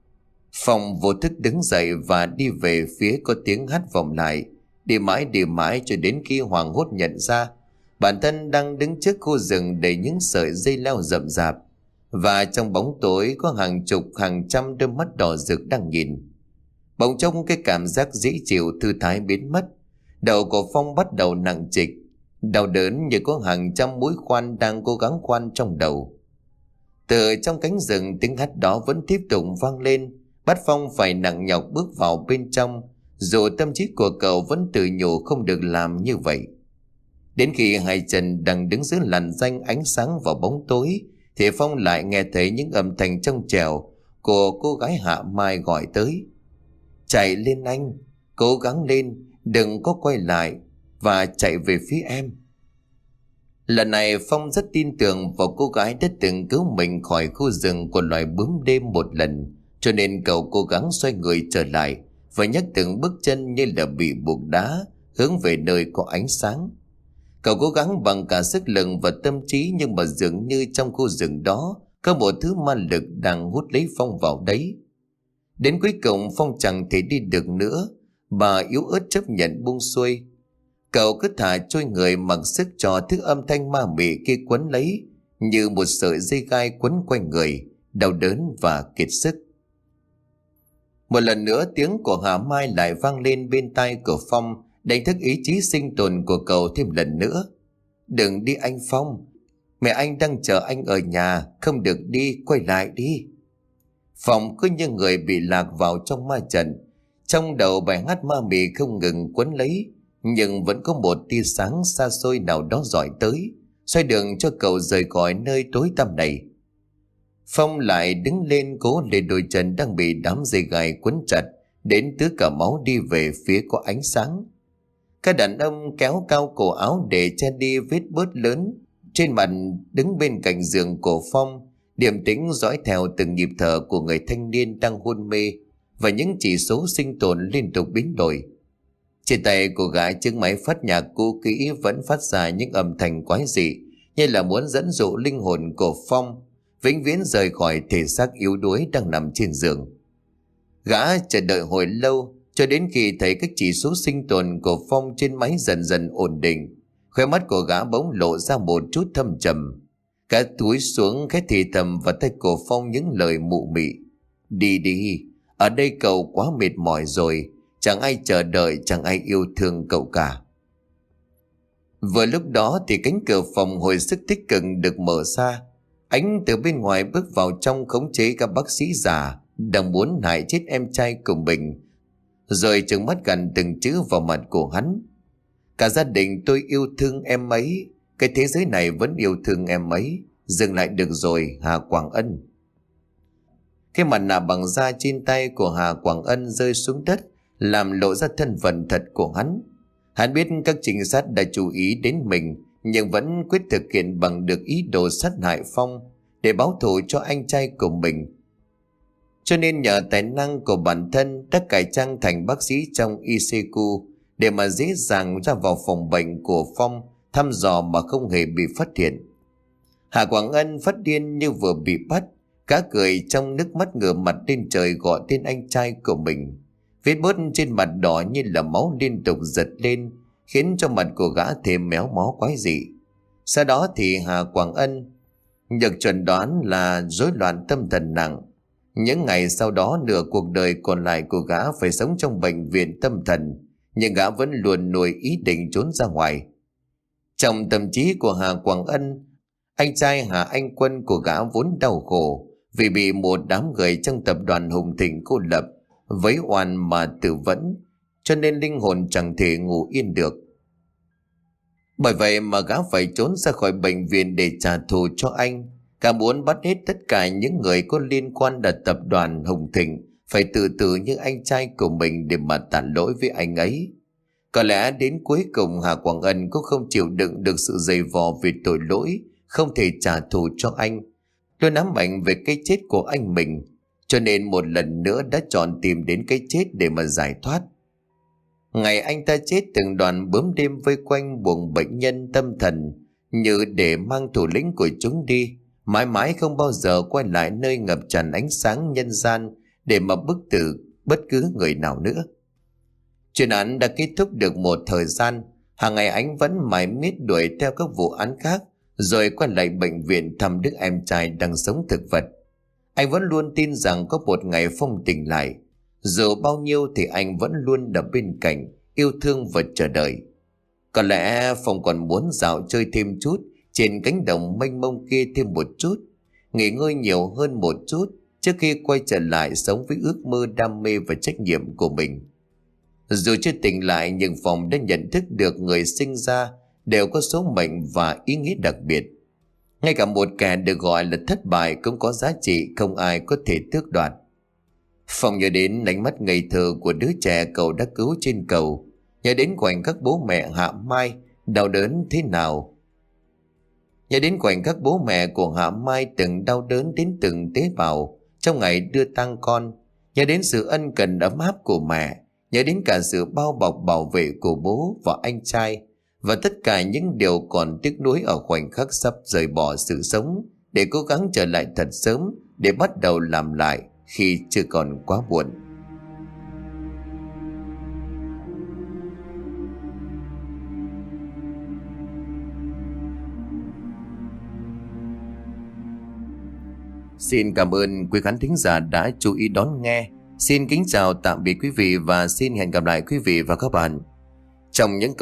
Phong vô thức đứng dậy và đi về phía có tiếng hát vọng lại, đi mãi cho đến khi hoảng hốt nhận ra bản thân đang đứng trước khu rừng đầy những sợi dây leo rậm rạp, và trong bóng tối có hàng chục hàng trăm đôi mắt đỏ rực đang nhìn. Bỗng trong cái cảm giác dễ chịu thư thái biến mất, Đầu của Phong bắt đầu nặng trịch, đau đớn như có hàng trăm mũi khoan đang cố gắng khoan trong đầu. Từ trong cánh rừng, tiếng hét đó vẫn tiếp tục vang lên, bắt Phong phải nặng nhọc bước vào bên trong, dù tâm trí của cậu vẫn tự nhủ không được làm như vậy. Đến khi hai chân đang đứng dưới làn ranh ánh sáng vào bóng tối, thì Phong lại nghe thấy những âm thanh trong trẻo của cô gái Hạ Mai gọi tới. Chạy lên anh, cố gắng lên, đừng có quay lại, và chạy về phía em. Lần này Phong rất tin tưởng vào cô gái đã từng cứu mình khỏi khu rừng của loài bướm đêm một lần, cho nên cậu cố gắng xoay người trở lại và nhấc từng bước chân như là bị buộc đá, hướng về nơi có ánh sáng. Cậu cố gắng bằng cả sức lực và tâm trí, nhưng mà dường như trong khu rừng đó có một thứ ma lực đang hút lấy Phong vào đấy. Đến cuối cùng Phong chẳng thể đi được nữa, mà yếu ớt chấp nhận buông xuôi. Cậu cứ thả trôi người mặc sức cho thứ âm thanh ma mị kia quấn lấy như một sợi dây gai quấn quanh người, đau đớn và kiệt sức. Một lần nữa tiếng của Hà Mai lại vang lên bên tai của Phong, đánh thức ý chí sinh tồn của cậu thêm lần nữa. Đừng đi anh Phong, mẹ anh đang chờ anh ở nhà, không được đi, quay lại đi. Phong cứ như người bị lạc vào trong ma trận, trong đầu bài hát ma mị không ngừng quấn lấy, nhưng vẫn có một tia sáng xa xôi nào đó dọi tới, xoay đường cho cậu rời khỏi nơi tối tăm này. Phong lại đứng lên, cố để đôi chân đang bị đám dây gai quấn chặt đến tứ cả máu đi về phía có ánh sáng. Các đàn ông kéo cao cổ áo để che đi vết bớt lớn trên mặt, đứng bên cạnh giường của Phong, điềm tĩnh dõi theo từng nhịp thở của người thanh niên đang hôn mê, và những chỉ số sinh tồn liên tục biến đổi. Trên tay của gái chiếc máy phát nhạc cũ kỹ vẫn phát ra những âm thanh quái dị, như là muốn dẫn dụ linh hồn của Phong vĩnh viễn rời khỏi thể xác yếu đuối đang nằm trên giường. Gã chờ đợi hồi lâu, cho đến khi thấy các chỉ số sinh tồn của Phong trên máy dần dần ổn định, khóe mắt của gã bỗng lộ ra một chút thâm trầm. Gã cúi xuống khẽ thì thầm vào tay của Phong những lời mụ mị. Đi đi, ở đây cậu quá mệt mỏi rồi, chẳng ai chờ đợi, chẳng ai yêu thương cậu cả. Vừa lúc đó thì cánh cửa phòng hồi sức tích cực được mở ra. Ánh từ bên ngoài bước vào trong, khống chế các bác sĩ già đang muốn hại chết em trai của mình, rồi trừng mắt gằn từng chữ vào mặt của hắn. Cả gia đình tôi yêu thương em ấy, cái thế giới này vẫn yêu thương em ấy, dừng lại được rồi Hà Quảng Ân. Cái mặt nạ bằng da trên tay của Hà Quảng Ân rơi xuống đất, làm lộ ra thân phận thật của hắn. Hắn biết các trinh sát đã chú ý đến mình, nhưng vẫn quyết thực hiện bằng được ý đồ sát hại Phong để báo thù cho anh trai của mình. Cho nên nhờ tài năng của bản thân đã cải trang thành bác sĩ trong ICU để mà dễ dàng ra vào phòng bệnh của Phong thăm dò mà không hề bị phát hiện. Hà Quảng Ân phát điên như vừa bị bắt, cá cười trong nước mắt ngửa mặt lên trời gọi tên anh trai của mình. Vết bớt trên mặt đỏ như là máu liên tục giật lên, khiến cho mặt của gã thêm méo mó quái dị. Sau đó thì Hà Quảng Ân được chẩn đoán là rối loạn tâm thần nặng. Những ngày sau đó, nửa cuộc đời còn lại của gã phải sống trong bệnh viện tâm thần, nhưng gã vẫn luôn nuôi ý định trốn ra ngoài. Trong tâm trí của Hà Quảng Ân, anh trai Hà Anh Quân của gã vốn đau khổ vì bị một đám người trong tập đoàn Hùng Thịnh cô lập, vấy oan mà tự vẫn, cho nên linh hồn chẳng thể ngủ yên được. Bởi vậy mà gã phải trốn ra khỏi bệnh viện để trả thù cho anh. Gã muốn bắt hết tất cả những người có liên quan đến tập đoàn Hùng Thịnh phải tự tử như anh trai của mình để mà tản lỗi với anh ấy. Có lẽ đến cuối cùng Hà Quảng Ân cũng không chịu đựng được sự dày vò vì tội lỗi, không thể trả thù cho anh, luôn ám ảnh về cái chết của anh mình, cho nên một lần nữa đã chọn tìm đến cái chết để mà giải thoát. Ngày anh ta chết, từng đoàn bướm đêm vây quanh buồng bệnh nhân tâm thần như để mang thủ lĩnh của chúng đi, mãi mãi không bao giờ quay lại nơi ngập tràn ánh sáng nhân gian để mà bức tử bất cứ người nào nữa. Chuyên án đã kết thúc được một thời gian. Hàng ngày anh vẫn mải miết đuổi theo các vụ án khác, rồi quay lại bệnh viện thăm đứa em trai đang sống thực vật. Anh vẫn luôn tin rằng có một ngày Phong tỉnh lại. Dù bao nhiêu thì anh vẫn luôn ở bên cạnh, yêu thương và chờ đợi. Có lẽ Phong còn muốn dạo chơi thêm chút trên cánh đồng mênh mông kia thêm một chút, nghỉ ngơi nhiều hơn một chút trước khi quay trở lại sống với ước mơ, đam mê và trách nhiệm của mình. Dù chưa tỉnh lại nhưng Phong đã nhận thức được người sinh ra đều có số mệnh và ý nghĩa đặc biệt. Ngay cả một kẻ được gọi là thất bại cũng có giá trị không ai có thể tước đoạt. Phong nhớ đến ánh mắt ngây thơ của đứa trẻ cậu đã cứu trên cầu, nhớ đến khoảnh khắc bố mẹ Hạ Mai đau đớn thế nào. Nhớ đến khoảnh khắc bố mẹ của Hạ Mai từng đau đớn đến từng tế bào trong ngày đưa tang con. Nhớ đến sự ân cần ấm áp của mẹ, nhớ đến cả sự bao bọc bảo vệ của bố và anh trai, và tất cả những điều còn tiếc nuối ở khoảnh khắc sắp rời bỏ sự sống để cố gắng trở lại thật sớm để bắt đầu làm lại khi chưa còn quá muộn. Xin cảm ơn quý khán thính giả đã chú ý đón nghe. Xin kính chào tạm biệt quý vị và xin hẹn gặp lại quý vị và các bạn trong những